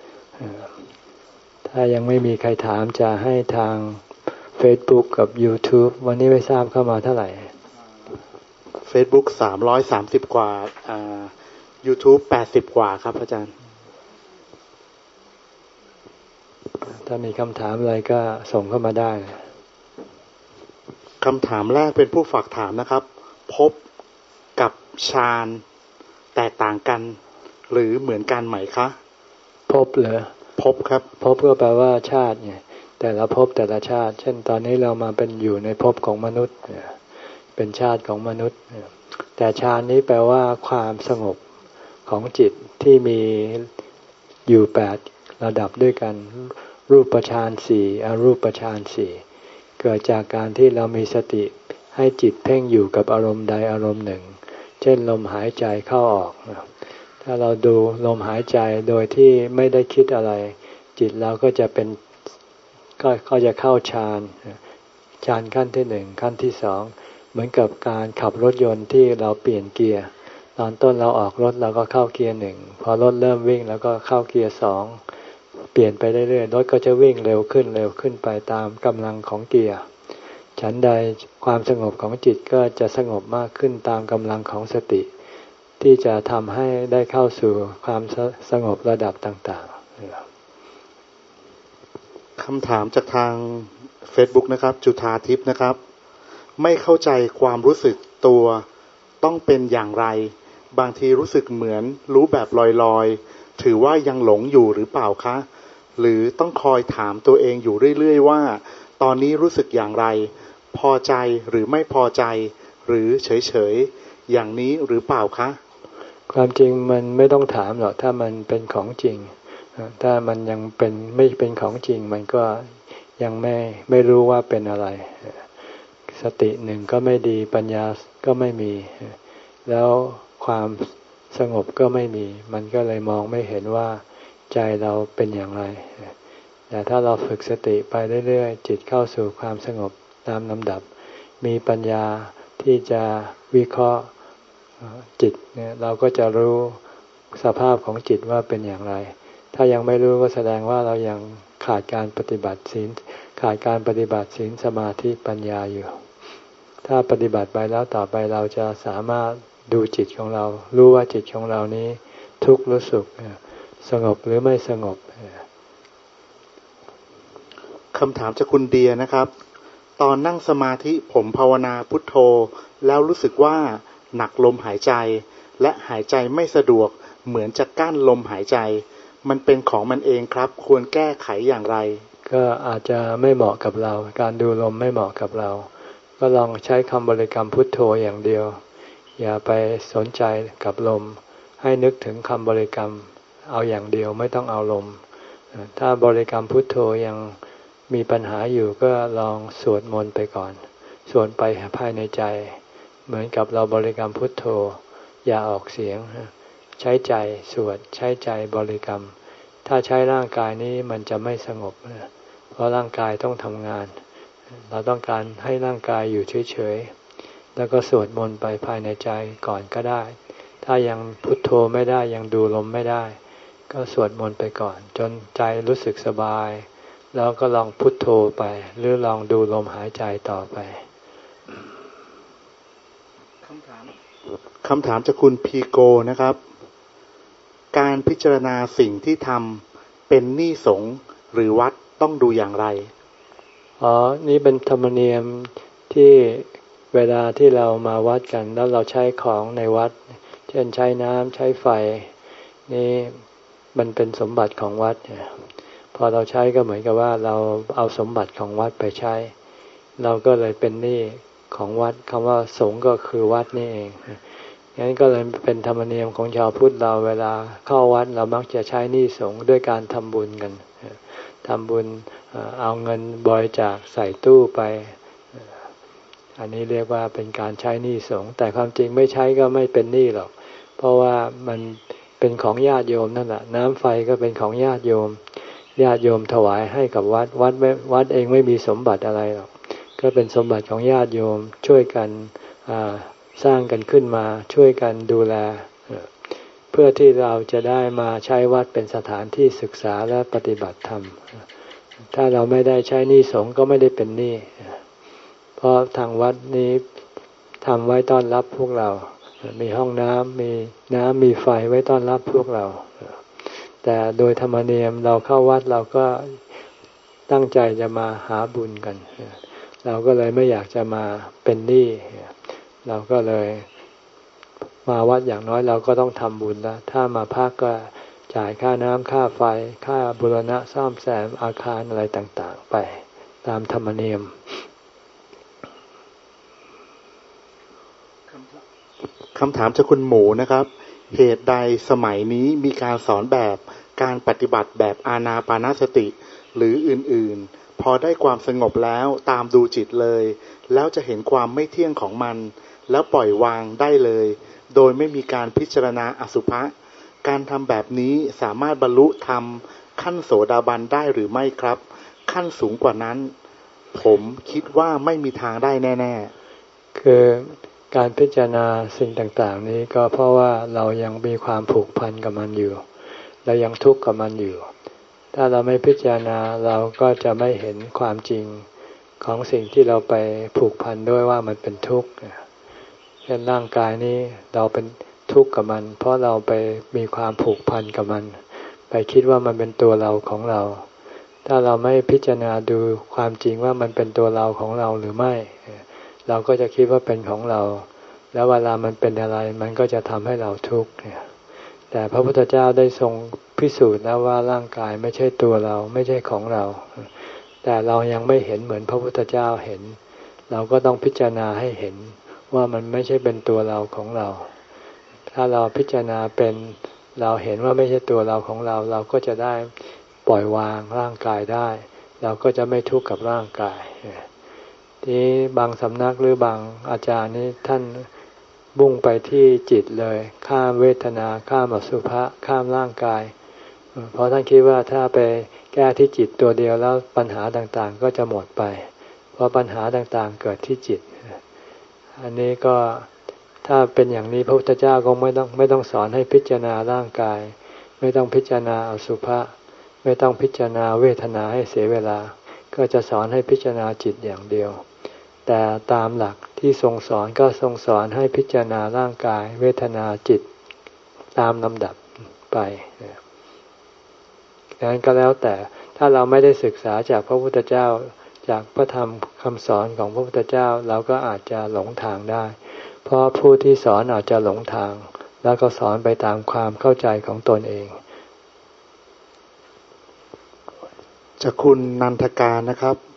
ถ้ายังไม่มีใครถามจะให้ทาง Facebook กับ YouTube วันนี้ไม่ทราบเข้ามาเท่าไหร่ Facebook สามร้อยสามสิบกว่าอ่า YouTube แปดสิบกว่าครับอาจารย์ถ้ามีคำถามอะไรก็ส่งเข้ามาได้คำถามแรกเป็นผู้ฝากถามนะครับภพกับฌานแตกต่างกันหรือเหมือนกันไหมคะภพเหรอภพครับภพก็แปลว่าชาติไงแต่ละภพแต่ละชาติเช่นตอนนี้เรามาเป็นอยู่ในภพของมนุษย์เป็นชาติของมนุษย์แต่ฌานนี้แปลว่าความสงบของจิตที่มีอยู่แปดระดับด้วยกันรูปฌานสี่อรูปฌานสี่เกิดจากการที่เรามีสติให้จิตเพ่งอยู่กับอารมณ์ใดอารมณ์หนึ่งเช่นลมหายใจเข้าออกถ้าเราดูลมหายใจโดยที่ไม่ได้คิดอะไรจิตเราก็จะเป็นก็ก็จะเข้าฌานฌานขั้นที่หนึ่งขั้นที่สองเหมือนกับการขับรถยนต์ที่เราเปลี่ยนเกียร์ตอนต้นเราออกรถเราก็เข้าเกียร์หนึ่งพอรถเริ่มวิ่งแล้วก็เข้าเกียร์สองเปลี่ยนไปเรื่อยๆรถก็จะวิ่งเร็วขึ้นเร็วขึ้นไปตามกำลังของเกียร์ฉันใดความสงบของจิตก็จะสงบมากขึ้นตามกำลังของสติที่จะทำให้ได้เข้าสู่ความสงบระดับต่างๆคำถามจากทาง Facebook นะครับจุฑาทิพย์นะครับไม่เข้าใจความรู้สึกตัวต้องเป็นอย่างไรบางทีรู้สึกเหมือนรู้แบบลอยๆถือว่ายังหลงอยู่หรือเปล่าคะหรือต้องคอยถามตัวเองอยู่เรื่อยๆว่าตอนนี้รู้สึกอย่างไรพอใจหรือไม่พอใจหรือเฉยๆอย่างนี้หรือเปล่าคะความจริงมันไม่ต้องถามหรอกถ้ามันเป็นของจริงถ้ามันยังเป็นไม่เป็นของจริงมันก็ยังไม่ไม่รู้ว่าเป็นอะไรสติหนึ่งก็ไม่ดีปัญญาก็ไม่มีแล้วความสงบก็ไม่มีมันก็เลยมองไม่เห็นว่าใจเราเป็นอย่างไรแต่ถ้าเราฝึกสติไปเรื่อยๆจิตเข้าสู่ความสงบตามลำดับมีปัญญาที่จะวิเคราะห์จิตเนี่ยเราก็จะรู้สภาพของจิตว่าเป็นอย่างไรถ้ายังไม่รู้ก็แสดงว่าเรายังขาดการปฏิบัติศีลขาดการปฏิบัติศีลสมาธิปัญญาอยู่ถ้าปฏิบัติไปแล้วต่อไปเราจะสามารถดูจิตของเรารู้ว่าจิตของเรานี้ทุกข์หรือสุขสงบหรือไม่สงบคำถามจากคุณเดียนะครับตอนนั่งสมาธิผมภาวนาพุทโธแล้วรู้สึกว่าหนักลมหายใจและหายใจไม่สะดวกเหมือนจะกั้นลมหายใจมันเป็นของมันเองครับควรแก้ไขอย่างไรก็อาจจะไม่เหมาะกับเราการดูลมไม่เหมาะกับเราก็ลองใช้คำบริกรรมพุทโธอย่างเดียวอย่าไปสนใจกับลมให้นึกถึงคำบริกรรมเอาอย่างเดียวไม่ต้องเอาลมถ้าบริกรรมพุทโธยังมีปัญหาอยู่ก็ลองสวดมนต์ไปก่อนสวดไปภายในใจเหมือนกับเราบริกรรมพุทโธอย่าออกเสียงใช้ใจสวดใช้ใจบริกรรมถ้าใช้ร่างกายนี้มันจะไม่สงบเพราะร่างกายต้องทำงานเราต้องการให้ร่างกายอยู่เฉยๆแล้วก็สวดมนต์ไปภายในใจก่อนก็ได้ถ้ายังพุทโธไม่ได้ยังดูลมไม่ได้ก็สวดมนต์ไปก่อนจนใจรู้สึกสบายแล้วก็ลองพุทโธไปหรือลองดูลมหายใจต่อไปคำถามคำถามจากคุณพีโกนะครับการพิจารณาสิ่งที่ทำเป็นหนี้สงฆ์หรือวัดต้องดูอย่างไรอ๋อนี่เป็นธรรมเนียมที่เวลาที่เรามาวัดกันแล้วเราใช้ของในวัดเช่นใช้น้ำใช้ไฟนี่มันเป็นสมบัติของวัดพอเราใช้ก็เหมือนกับว่าเราเอาสมบัติของวัดไปใช้เราก็เลยเป็นหนี้ของวัดคำว่าสงฆ์ก็คือวัดนี่เองงั้นก็เลยเป็นธรรมเนียมของชาวพุทธเราเวลาเข้าวัดเรามักจะใช้หนี้สงฆ์ด้วยการทำบุญกันทำบุญเอาเงินบริจาคใส่ตู้ไปอันนี้เรียกว่าเป็นการใช้หนี้สงฆ์แต่ความจริงไม่ใช้ก็ไม่เป็นหนี้หรอกเพราะว่ามันเป็นของญาติโยมนั่นแหละน้ำไฟก็เป็นของญาติโยมญาติโยมถวายให้กับวัดวัดไม่วัดเองไม่มีสมบัติอะไรหรอกก็เป็นสมบัติของญาติโยมช่วยกันสร้างกันขึ้นมาช่วยกันดูแลเพื่อที่เราจะได้มาใช้วัดเป็นสถานที่ศึกษาและปฏิบัติธรรมถ้าเราไม่ได้ใช้หนี้สงฆ์ก็ไม่ได้เป็นหนี้เพราะทางวัดนี้ทำไว้ต้อนรับพวกเรามีห้องน้ำมีน้ำมีไฟไว้ต้อนรับพวกเราแต่โดยธรรมเนียมเราเข้าวัดเราก็ตั้งใจจะมาหาบุญกันเราก็เลยไม่อยากจะมาเป็นหนี้เราก็เลยมาวัดอย่างน้อยเราก็ต้องทำบุญแล้วถ้ามาพักก็จ่ายค่าน้ำค่าไฟค่าบูรณะซ่อมแซมอาคารอะไรต่างๆไปตามธรรมเนียมคำถามจากคุณหมูนะครับเหตุใดสมัยนี้มีการสอนแบบการปฏิบัติแบบอานาปานสติหรืออื่นๆพอได้ความสงบแล้วตามดูจิตเลยแล้วจะเห็นความไม่เที่ยงของมันแล้วปล่อยวางได้เลยโดยไม่มีการพิจารณาอสุภะการทำแบบนี้สามารถบรรลุธรรมขั้นโสดาบันได้หรือไม่ครับขั้นสูงกว่านั้นผมคิดว่าไม่มีทางได้แน่ๆคือการพิจารณาสิ่งต่างๆนี้ก็เพราะว่าเรายังมีความผูกพันกับมันอยู่เรายังทุกข์กับมันอยู่ถ้าเราไม่พิจารณาเราก็จะไม่เห็นความจริงของสิ่งที่เราไปผูกพันด้วยว่ามันเป็นทุกข์เช่นร่างกายนี้เราเป็นทุกข์กับมันเพราะเราไปมีความผูกพันกับมันไปคิดว่ามันเป็นตัวเราของเราถ้าเราไม่พิจารณาดูความจริงว่ามันเป็นตัวเราของเราหรือไม่เราก็จะคิดว่าเป็นของเราแล้วเวลามันเป็นอะไรมันก็จะทำให้เราทุกข์แต่พระพุทธเจ้าได้ทรงพิสูจน์แล้วว่าร่างกายไม่ใช่ตัวเราไม่ใช่ของเราแต่เรายังไม่เห็นเหมือนพระพุทธเจ้าเห็นเราก็ต้องพิจารณาให้เห็นว่ามันไม่ใช่เป็นตัวเราของเราถ้าเราพิจารณาเป็นเราเห็นว่าไม่ใช่ตัวเราของเราเราก็จะได้ปล่อยวางร่างกายได้เราก็จะไม่ทุกข์กับร่างกายที่บางสำนักหรือบางอาจารย์นี่ท่านมุ่งไปที่จิตเลยข้ามเวทนาข้ามอสุภะข้ามร่างกายเพราะท่านคิดว่าถ้าไปแก้ที่จิตตัวเดียวแล้วปัญหาต่างๆก็จะหมดไปเพราะปัญหาต่างๆเกิดที่จิตอันนี้ก็ถ้าเป็นอย่างนี้พระพุทธเจ้าก็ไม่ต้องไม่ต้องสอนให้พิจารณาร่างกายไม่ต้องพิจารณาอสุภะไม่ต้องพิจารณาเวทนาให้เสียเวลาก็จะสอนให้พิจารณาจิตอย่างเดียวแต่ตามหลักที่ทรงสอนก็ทรงสอนให้พิจารณาร่างกายเวทนาจิตตามลำดับไปดังนั้นก็แล้วแต่ถ้าเราไม่ได้ศึกษาจากพระพุทธเจ้าจากพระธรรมคำสอนของพระพุทธเจ้าเราก็อาจจะหลงทางได้เพราะผู้ที่สอนอาจจะหลงทางแล้วก็สอนไปตามความเข้าใจของตนเองจากคุณนันทการนะครับ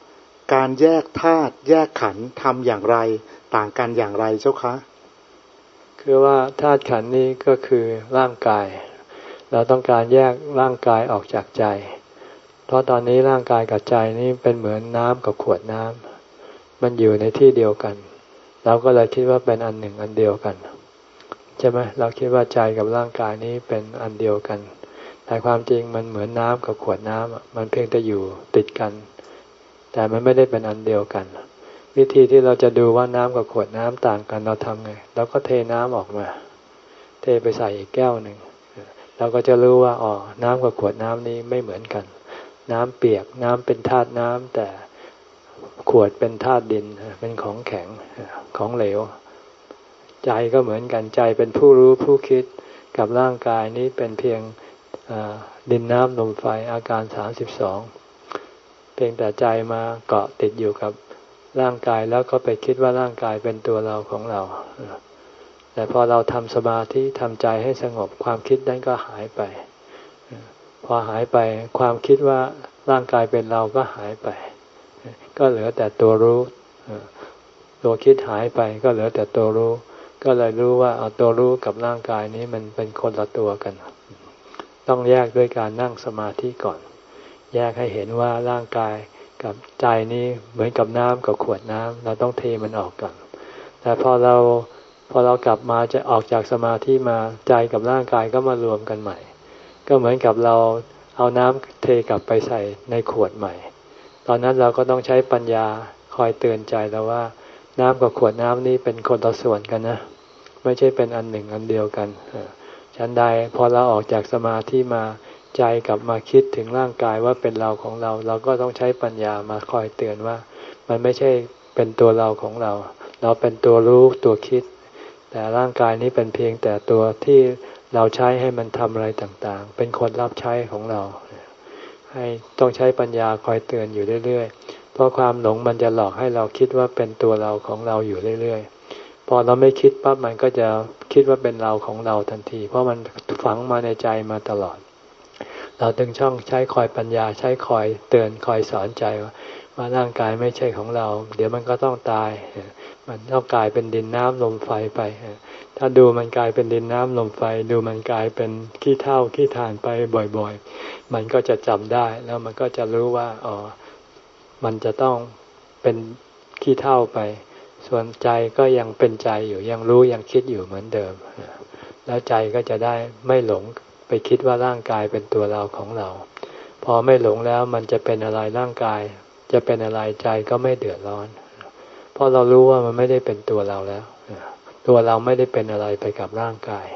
การแยกธาตุแยกขันธ์ทำอย่างไรต่างกันอย่างไรเจ้าคะคือว่าธาตุขันธ์นี้ก็คือร่างกายเราต้องการแยกร่างกายออกจากใจเพราะตอนนี้ร่างกายกับใจนี้เป็นเหมือนน้ำกับขวดน้ำมันอยู่ในที่เดียวกันเราก็เลยคิดว่าเป็นอันหนึ่งอันเดียวกันใช่ไหมเราคิดว่าใจกับร่างกายนี้เป็นอันเดียวกันแต่ความจริงมันเหมือนน้ำกับขวดน้ำมันเพียงแต่อยู่ติดกันแต่มันไม่ได้เป็นอันเดียวกันวิธีที่เราจะดูว่าน้ำกับขวดน้ำต่างกันเราทำไงเราก็เทน้ำออกมาเทไปใส่อีกแก้วหนึ่งเราก็จะรู้ว่าอ๋อน้ำกับขวดน้ำนี้ไม่เหมือนกันน้ำเปียกน้ำเป็นธาตุน้ำแต่ขวดเป็นธาตุดินเป็นของแข็งของเหลวใจก็เหมือนกันใจเป็นผู้รู้ผู้คิดกับร่างกายนี้เป็นเพียงดินน้ำลมไฟอาการสามสิบสองเพียงแต่ใจมาเกาะติดอยู่กับร่างกายแล้วก็ไปคิดว่าร่างกายเป็นตัวเราของเราแต่พอเราทำสมาธิทำใจให้สงบความคิดนั้นก็หายไปพอหายไปความคิดว่าร่างกายเป็นเราก็หายไปก็เหลือแต่ตัวรู้ตัวคิดหายไปก็เหลือแต่ตัวรู้ก็เลยรู้ว่าเอาตัวรู้กับร่างกายนี้มันเป็นคนละตัวกันต้องแยกด้วยการนั่งสมาธิก่อนแยกให้เห็นว่าร่างกายกับใจนี้เหมือนกับน้ำกับขวดน้ำเราต้องเทมันออกก่อนแต่พอเราพอเรากลับมาจะออกจากสมาธิมาใจกับร่างกายก็มารวมกันใหม่ก็เหมือนกับเราเอาน้ำเทกลับไปใส่ในขวดใหม่ตอนนั้นเราก็ต้องใช้ปัญญาคอยเตือนใจเราว่าน้ำกับขวดน้ำนี้เป็นคนละส่วนกันนะไม่ใช่เป็นอันหนึ่งอันเดียวกันฉันใดพอเราออกจากสมาธิมาใจกลับมาคิดถึงร่างกายว่าเป็นเราของเราเราก็ต้องใช้ปัญญามาคอยเตือนว่ามันไม่ใช่เป็นตัวเราของเราเราเป็นตัวรู้ตัวคิดแต่ร่างกายนี้เป็นเพียงแต่ตัวที่เราใช้ให้มันทำอะไรต่างๆเป็นคนรับใช้ของเราให้ต้องใช้ปัญญาคอยเตือนอยู่เรื่อยๆเพราะความหลงมันจะหลอกให้เราคิดว่าเป็นตัวเราของเราอยู่เรื่อยๆพอเราไม่คิดปั๊บมันก็จะคิดว่าเป็นเราของเราทันทีเพราะมันฝังมาในใจมาตลอดเราถึงช่องใช้คอยปัญญาใช้คอยเตือนคอยสอนใจว่าว่าร่างกายไม่ใช่ของเราเดี๋ยวมันก็ต้องตายมันต้องกลายเป็นดินน้ำลมไฟไปถ้าดูมันกลายเป็นดินน้ำลมไฟดูมันกลายเป็นขี้เถ้าขี้ถ่านไปบ่อยๆมันก็จะจำได้แล้วมันก็จะรู้ว่าอ๋อมันจะต้องเป็นขี้เถ้าไปส่วนใจก็ยังเป็นใจอยู่ยังรู้ยังคิดอยู่เหมือนเดิมแล้วใจก็จะได้ไม่หลงไปคิดว่าร่างกายเป็นตัวเราของเราพอไม่หลงแล้วมันจะเป็นอะไรร่างกายจะเป็นอะไรใจก็ไม่เดือดร้อนเพราะเรารู้ว่ามันไม่ได้เป็นตัวเราแล้วตัวเราไม่ได้เป็นอะไรไปกับร่างกาย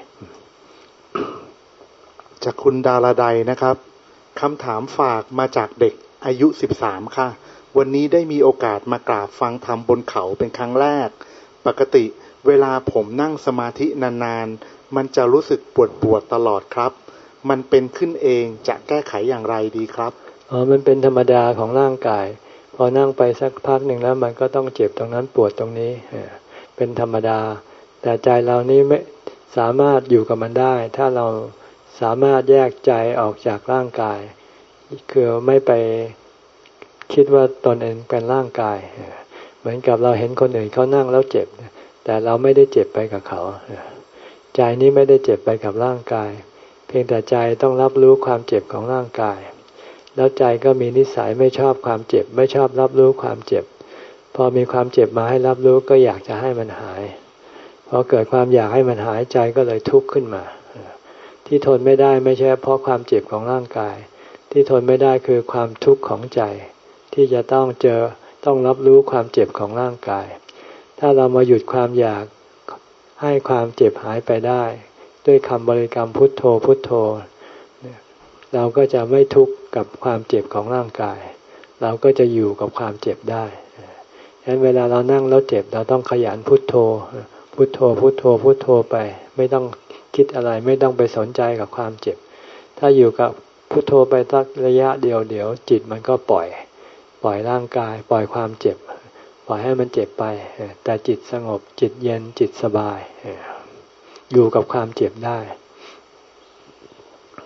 จากคุณดาราใดนะครับคำถามฝากมาจากเด็กอายุสิบสามค่ะวันนี้ได้มีโอกาสมากราบฟังธรรมบนเขาเป็นครั้งแรกปกติเวลาผมนั่งสมาธินานๆมันจะรู้สึกปวดปวดตลอดครับมันเป็นขึ้นเองจะแก้ไขอย่างไรดีครับอ๋อมันเป็นธรรมดาของร่างกายพอนั่งไปสักพักหนึ่งแล้วมันก็ต้องเจ็บตรงนั้นปวดตรงนี้เป็นธรรมดาแต่ใจเรานี้ไม่สามารถอยู่กับมันได้ถ้าเราสามารถแยกใจออกจากร่างกายคือไม่ไปคิดว่าตนเองเป็นร่างกายเหมือนกับเราเห็นคนอื่นเขานั่งแล้วเจ็บแต่เราไม่ได้เจ็บไปกับเขาใจนี้ไม่ได้เจ็บไปกับร่างกายเพียงแต่ใจต้องรับรู้ความเจ็บของร่างกายแล้วใจก็มีนิสัยไม่ชอบความเจ็บไม่ชอบรับรู้ความเจ็บพอมีความเจ็บมาให้รับรู้ก็อยากจะให้มันหายพอเกิดความอยากให้มันหายใจก็เลยทุกข์ขึ้นมาที่ทนไม่ได้ไม่ใช่เพราะความเจ็บของร่างกายที่ทนไม่ได้คือความทุกข์ของใจที่จะต้องเจอต้องรับรู้ความเจ็บของร่างกายถ้าเรามาหยุดความอยากให้ความเจ็บหายไปได้ด้วยคำบริกรรมพุทโธพุทโธเราก็จะไม่ทุกข์กับความเจ็บของร่างกายเราก็จะอยู่กับความเจ็บได้ฉะนั้นเวลาเรานั่งแล้วเจ็บเราต้องขยันพุทโธพุทโธพุทโธพุทโธไปไม่ต้องคิดอะไรไม่ต้องไปสนใจกับความเจ็บถ้าอยู่กับพุทโธไปสักระยะเดียวเดี๋ยวจิตมันก็ปล่อยปล่อยร่างกายปล่อยความเจ็บปล่อยให้มันเจ็บไปแต่จิตสงบจิตเย็นจิตสบายอยู่กับความเจ็บได้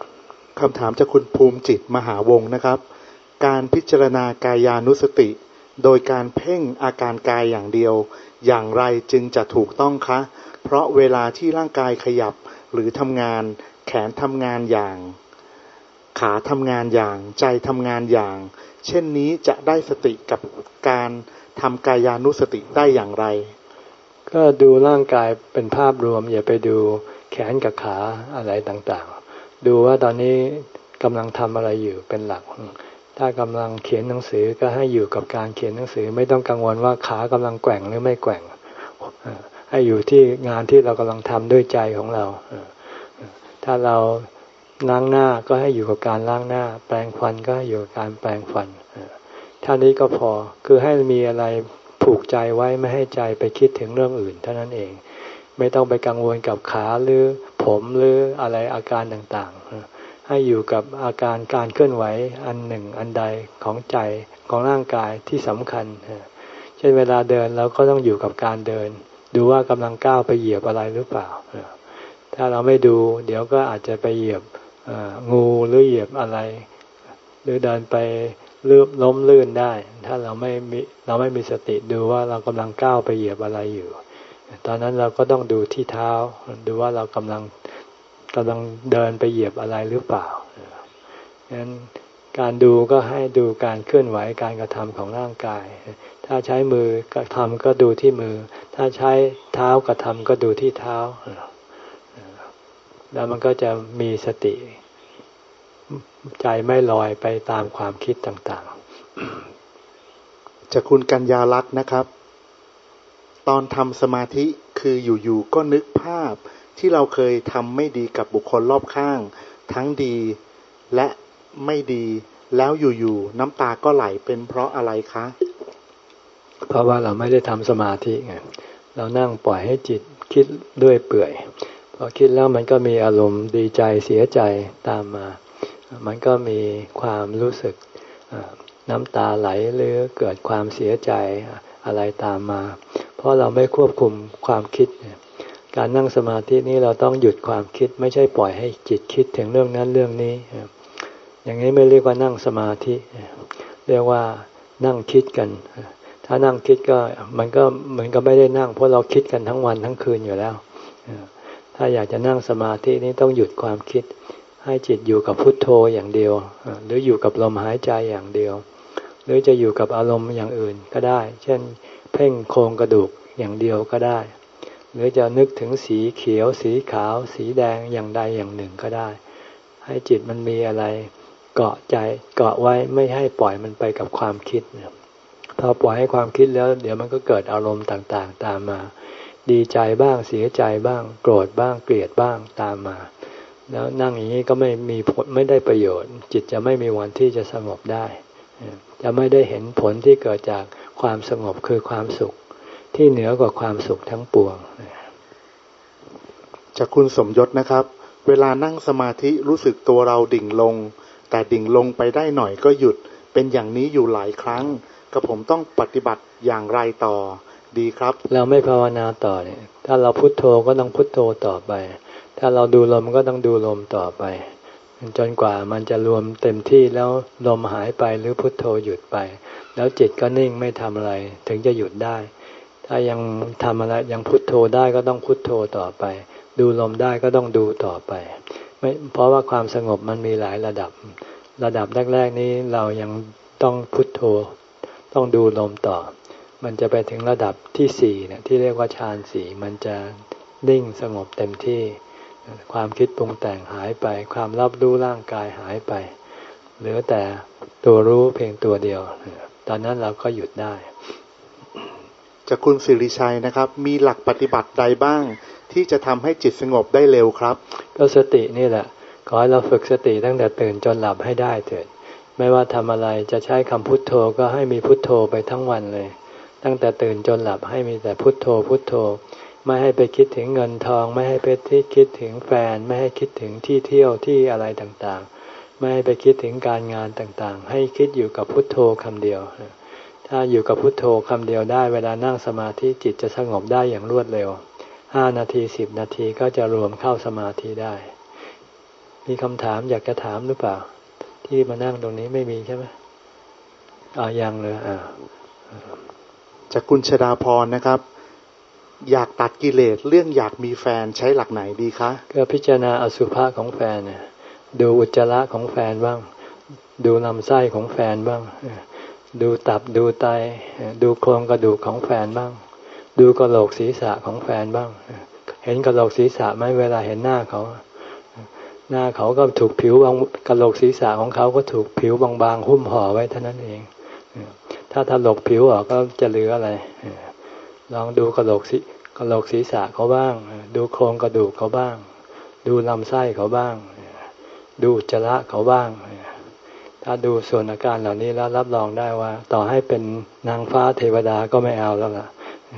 คำถามจากคุณภูมิจิตมหาวงศ์นะครับการพิจารณากายานุสติโดยการเพ่งอาการกายอย่างเดียวอย่างไรจึงจะถูกต้องคะเพราะเวลาที่ร่างกายขยับหรือทำงานแขนทำงานอย่างขาทำงานอย่างใจทำงานอย่างเช่นนี้จะได้สติกับการทำกายานุสติได้อย่างไรก็ดูร่างกายเป็นภาพรวมอย่าไปดูแขนกับขาอะไรต่างๆดูว่าตอนนี้กำลังทำอะไรอยู่เป็นหลักถ้ากำลังเขียนหนังสือก็ให้อยู่กับการเขียนหนังสือไม่ต้องกังวลว่าขากำลังแกว่งหรือไม่แกว่งให้อยู่ที่งานที่เรากำลังทำด้วยใจของเราถ้าเราล้างหน้าก็ให้อยู่กับการล้างหน้าแปรงฟันก็ให้อยู่กับการแปรงฟันท่านี้ก็พอคือให้มีอะไรผูกใจไว้ไม่ให้ใจไปคิดถึงเรื่องอื่นเท่านั้นเองไม่ต้องไปกังวลกับขาหรือผมหรืออะไรอาการต่างๆให้อยู่กับอาการการเคลื่อนไหวอันหนึ่งอันใดของใจของร่างกายที่สำคัญเช่นเวลาเดินเราก็ต้องอยู่กับการเดินดูว่ากำลังก้าวไปเหยียบอะไรหรือเปล่าถ้าเราไม่ดูเดี๋ยวก็อาจจะไปเหยียบงูหรือเหยียบอะไรหรือเดินไปลื่นล้มลื่นได้ถ้าเราไม่มีเราไม่มีสติดูว่าเรากำลังก้าวไปเหยียบอะไรอยู่ตอนนั้นเราก็ต้องดูที่เท้าดูว่าเรากำลังกำลังเดินไปเหยียบอะไรหรือเปล่างั้นการดูก็ให้ดูการเคลื่อนไหวการกระทำของร่างกายถ้าใช้มือกระทำก็ดูที่มือถ้าใช้เท้ากระทำก็ดูที่เท้าแล้วมันก็จะมีสติใจไม่ลอยไปตามความคิดต่างๆจากคุณกัญญาลักษณ์นะครับตอนทำสมาธิคืออยู่ๆก็นึกภาพที่เราเคยทำไม่ดีกับบุคคลรอบข้างทั้งดีและไม่ดีแล้วอยู่ๆน้ำตาก็ไหลเป็นเพราะอะไรคะเพราะว่าเราไม่ได้ทำสมาธิไงเรานั่งปล่อยให้จิตคิดด้วยเปื่อยพอคิดแล้วมันก็มีอารมณ์ดีใจเสียใจตามมามันก็มีความรู้สึกน้ำตาไหลหรือเกิดความเสียใจอะไรตามมาเพราะเราไม่ควบคุมความคิดการนั่งสมาธินี้เราต้องหยุดความคิดไม่ใช่ปล่อยให้จิตคิดถึงเรื่องนั้นเรื่องนี้อย่างนี้ไม่เรียกว่านั่งสมาธิเรียกว่านั่งคิดกันถ้านั่งคิดก็มันก็เหมือนกับไม่ได้นั่งเพราะเราคิดกันทั้งวันทั้งคืนอยู่แล้วถ้าอยากจะนั่งสมาธินี้ต้องหยุดความคิดให้จิตอยู่กับพุทโธอย่างเดียวหรืออยู่กับลมหายใจอย่างเดียวหรือจะอยู่กับอารมณ์อย่างอื่นก็ได้เช่นเพ่งโครงกระดูกอย่างเดียวก็ได้หรือจะนึกถึงสีเขียวสีขาวสีแดงอย่างใดอย่างหนึ่งก็ได้ให้จิตมันมีอะไรเกาะใจเกาะไว้ไม่ให้ปล่อยมันไปกับความคิดพอปล่อยให้ความคิดแล้วเดี๋ยวมันก็เกิดอารมณ์ต่างๆตามมาดีใจบ้างเสียใจบ้างโกรธบ้างเกลียดบ้างตามมาแล้วนั่งอย่างนี้ก็ไม่มีผลไม่ได้ประโยชน์จิตจะไม่มีวันที่จะสงบได้จะไม่ได้เห็นผลที่เกิดจากความสงบคือความสุขที่เหนือกว่าความสุขทั้งปวงจากคุณสมยศนะครับเวลานั่งสมาธิรู้สึกตัวเราดิ่งลงแต่ดิ่งลงไปได้หน่อยก็หยุดเป็นอย่างนี้อยู่หลายครั้งกับผมต้องปฏิบัติอย่างไรต่อดีครับเราไม่ภาวนาต่อเนี่ยถ้าเราพุทโธก็ต้องพุทโธต่อไปถ้าเราดูลมก็ต้องดูลมต่อไปจนกว่ามันจะรวมเต็มที่แล้วลมหายไปหรือพุทโธหยุดไปแล้วจิตก็นิ่งไม่ทำอะไรถึงจะหยุดได้ถ้ายังทำอะไรยังพุทโธได้ก็ต้องพุทโธต่อไปดูลมได้ก็ต้องดูต่อไปไม่เพราะว่าความสงบมันมีหลายระดับระดับแรกๆนี้เรายังต้องพุทโธต้องดูลมต่อมันจะไปถึงระดับที่สี่เนี่ยที่เรียกว่าฌานสี่มันจะนิ่งสงบเต็มที่ความคิดปรุงแต่งหายไปความรับรู้ร่างกายหายไปเหลือแต่ตัวรู้เพียงตัวเดียวตอนนั้นเราก็หยุดได้จากคุณสิริชัยนะครับมีหลักปฏิบัติใดบ้างที่จะทำให้จิตสงบได้เร็วครับก็สตินี่แหละขอให้เราฝึกสติตั้งแต่ตื่นจนหลับให้ได้เถิดไม่ว่าทำอะไรจะใช้คำพุทโธก็ให้มีพุทโธไปทั้งวันเลยตั้งแต่ตื่นจนหลับให้มีแต่พุทโธพุทโธไม่ให้ไปคิดถึงเงินทองไม่ให้ไปที่คิดถึงแฟนไม่ให้คิดถึงที่เที่ยวที่อะไรต่างๆไม่ให้ไปคิดถึงการงานต่างๆให้คิดอยู่กับพุทโธคำเดียวถ้าอยู่กับพุทโธคำเดียวได้เวลานั่งสมาธิจิตจะสงบได้อย่างรวดเร็วห้านาทีสิบนาทีก็จะรวมเข้าสมาธิได้มีคำถามอยากจะถามหรือเปล่าที่มานั่งตรงนี้ไม่มีใช่ไหมอ่ายังเลยอ่าจากคุณชดาพรนะครับอยากตัดกิเลสเรื่องอยากมีแฟนใช้หลักไหนดีคะก็พิจารณาอสุภะของแฟนเนี่ยดูอุจจาระของแฟนบ้างดูลำไส้ของแฟนบ้างดูตับดูไตดูโครงกระดูกของแฟนบ้างดูกระโหลกศีรษะของแฟนบ้างเห็นกระโหลกศีรษะไหมเวลาเห็นหน้าเขาหน้าเขาก็ถูกผิวบางกระโหลกศีรษะของเขาก็ถูกผิวบางๆหุ้มห่อไว้เท่านั้นเองถ้าถลกผิวออกก็จะเหลืออะไรลองดูกระโหลกศีกระโหลกศีรษะเขาบ้างดูโครงกระดูกเขาบ้างดูลำไส้เขาบ้างดูอุจจาระเขาบ้างถ้าดูส่วนอาการเหล่านี้แล้วรับรองได้ว่าต่อให้เป็นนางฟ้าเทวดาก็ไม่เอาแล้วล่ะ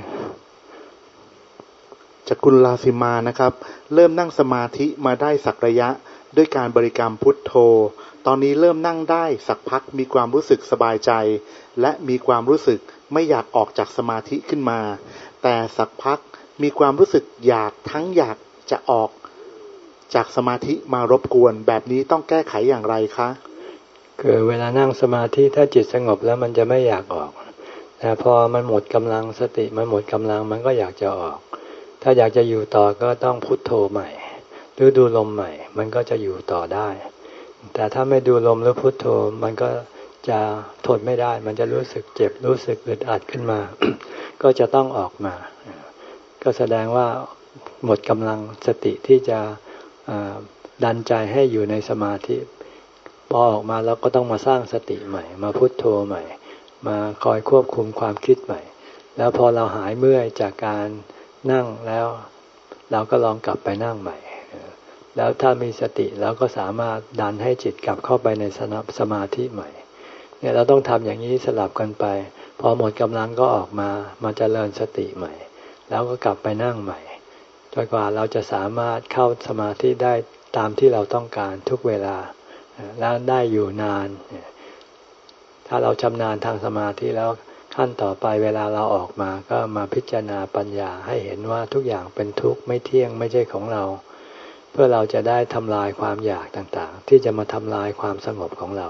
จากคุณลาซิมานะครับเริ่มนั่งสมาธิมาได้สักระยะด้วยการบริกรรมพุทโธตอนนี้เริ่มนั่งได้สักพักมีความรู้สึกสบายใจและมีความรู้สึกไม่อยากออกจากสมาธิขึ้นมาแต่สักพักมีความรู้สึกอยากทั้งอยากจะออกจากสมาธิมารบกวนแบบนี้ต้องแก้ไขอย่างไรคะคือเวลานั่งสมาธิถ้าจิตสงบแล้วมันจะไม่อยากออกแต่พอมันหมดกำลังสติมันหมดกำลังมันก็อยากจะออกถ้าอยากจะอยู่ต่อก็ต้องพุทโธใหม่หรือดูลมใหม่มันก็จะอยู่ต่อได้แต่ถ้าไม่ดูลมหรือพุทโธมันก็จะทนไม่ได้มันจะรู้สึกเจ็บรู้สึกอึดอัดขึ้นมา ก็จะต้องออกมาก็แสดงว่าหมดกำลังสติที่จะดันใจให้อยู่ในสมาธิพอออกมาแล้วก็ต้องมาสร้างสติใหม่มาพุทโธใหม่มาคอยควบคุมความคิดใหม่แล้วพอเราหายเมื่อยจากการนั่งแล้วเราก็ลองกลับไปนั่งใหม่แล้วถ้ามีสติเราก็สามารถดันให้จิตกลับเข้าไปในสมาธิใหม่เนี่ยเราต้องทำอย่างนี้สลับกันไปพอหมดกำลังก็ออกมามาเจริญสติใหม่แล้วก็กลับไปนั่งใหม่จนกว่าเราจะสามารถเข้าสมาธิได้ตามที่เราต้องการทุกเวลาและได้อยู่นานถ้าเราชำนาญทางสมาธิแล้วขั้นต่อไปเวลาเราออกมาก็มาพิจารณาปัญญาให้เห็นว่าทุกอย่างเป็นทุกข์ไม่เที่ยงไม่ใช่ของเราเพื่อเราจะได้ทำลายความอยากต่างๆที่จะมาทำลายความสงบของเรา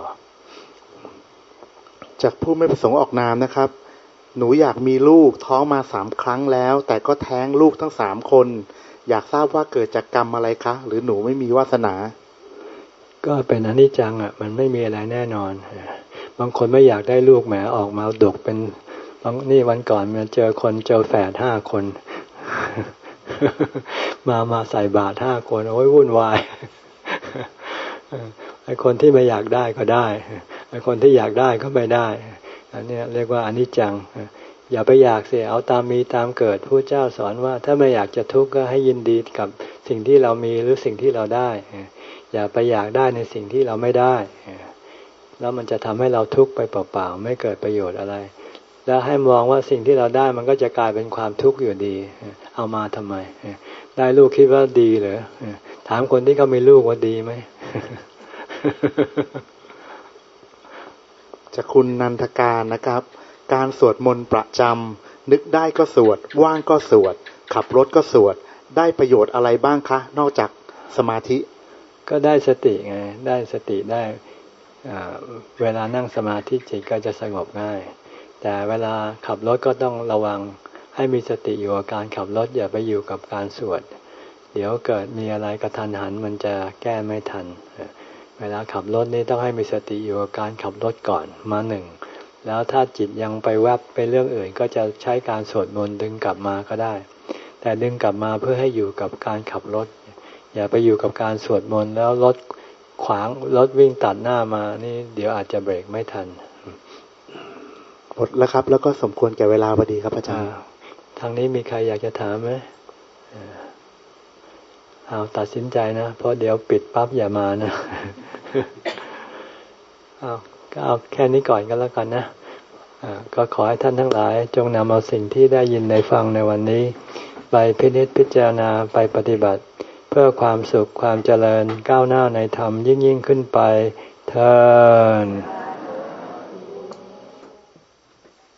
จากผู้ไม่ประสงค์ออกนามนะครับหนูอยากมีลูกท้องมาสามครั้งแล้วแต่ก็แท้งลูกทั้งสามคนอยากทราบว่าเกิดจากกรรมอะไรคะหรือหนูไม่มีวาสนาก็เป็นอนิจจังอ่ะมันไม่มีอะไรแน่นอนบางคนไม่อยากได้ลูกแหมออกมาดกเป็นบางนี่วันก่อนมาเจอคนเจอแฝดห้าคน มามาใส่บาตรห้าคนโอ้ยวุ่นวาย ไอ้คนที่ไม่อยากได้ก็ได้ไอ้คนที่อยากได้ก็ไม่ได้อันนี้เรียกว่าอนิจจังอย่าไปอยากเสียเอาตามมีตามเกิดพระเจ้าสอนว่าถ้าไม่อยากจะทุกข์ก็ให้ยินดีกับสิ่งที่เรามีหรือสิ่งที่เราได้อย่าไปอยากได้ในสิ่งที่เราไม่ได้แล้วมันจะทำให้เราทุกข์ไปเปล่าๆไม่เกิดประโยชน์อะไรแล้วให้มองว่าสิ่งที่เราได้มันก็จะกลายเป็นความทุกข์อยู่ดีเอามาทำไมได้ลูกคิดว่าดีเหรอถามคนที่เขามีลูกว่าดีไหมจากคุณนันทการนะครับการสวดมนต์ประจำนึกได้ก็สวดว่างก็สวดขับรถก็สวดได้ประโยชน์อะไรบ้างคะนอกจากสมาธิก็ได้สติไงได้สติได้เวลานั่งสมาธิจิตก็จะสงบง่ายแต่เวลาขับรถก็ต้องระวังให้มีสติอยู่กับการขับรถอย่าไปอยู่กับการสวดเดี๋ยวเกิดมีอะไรกระทันหันมันจะแก้ไม่ทันเวลาขับรถนี่ต้องให้มีสติอยู่กับการขับรถก่อนมาหนึ่งแล้วถ้าจิตยังไปแวบไปเรื่องอื่นก็จะใช้การสวดมนต์ดึงกลับมาก็ได้แต่ดึงกลับมาเพื่อให้อยู่กับการขับรถอย่าไปอยู่กับการสวดมนต์แล้วรถขวางรถวิ่งตัดหน้ามานี่เดี๋ยวอาจจะเบรกไม่ทันหมดแล้วครับแล้วก็สมควรแก่เวลาพอดีครับอาจารย์ทางนี้มีใครอยากจะถามไหมเอาตัดสินใจนะเพราะเดี๋ยวปิดปั๊บอย่ามานะเอาก็เอาแค่นี้ก่อนก็แล้วกันนะก็ขอให้ท่านทั้งหลายจงนำเอาสิ่งที่ได้ยินได้ฟังในวันนี้ไปพินิจพิจารณาไปปฏิบัติเพื่อความสุขความเจริญก้าวหน้าในธรรมยิ่งยิ่งขึ้นไปเทอญ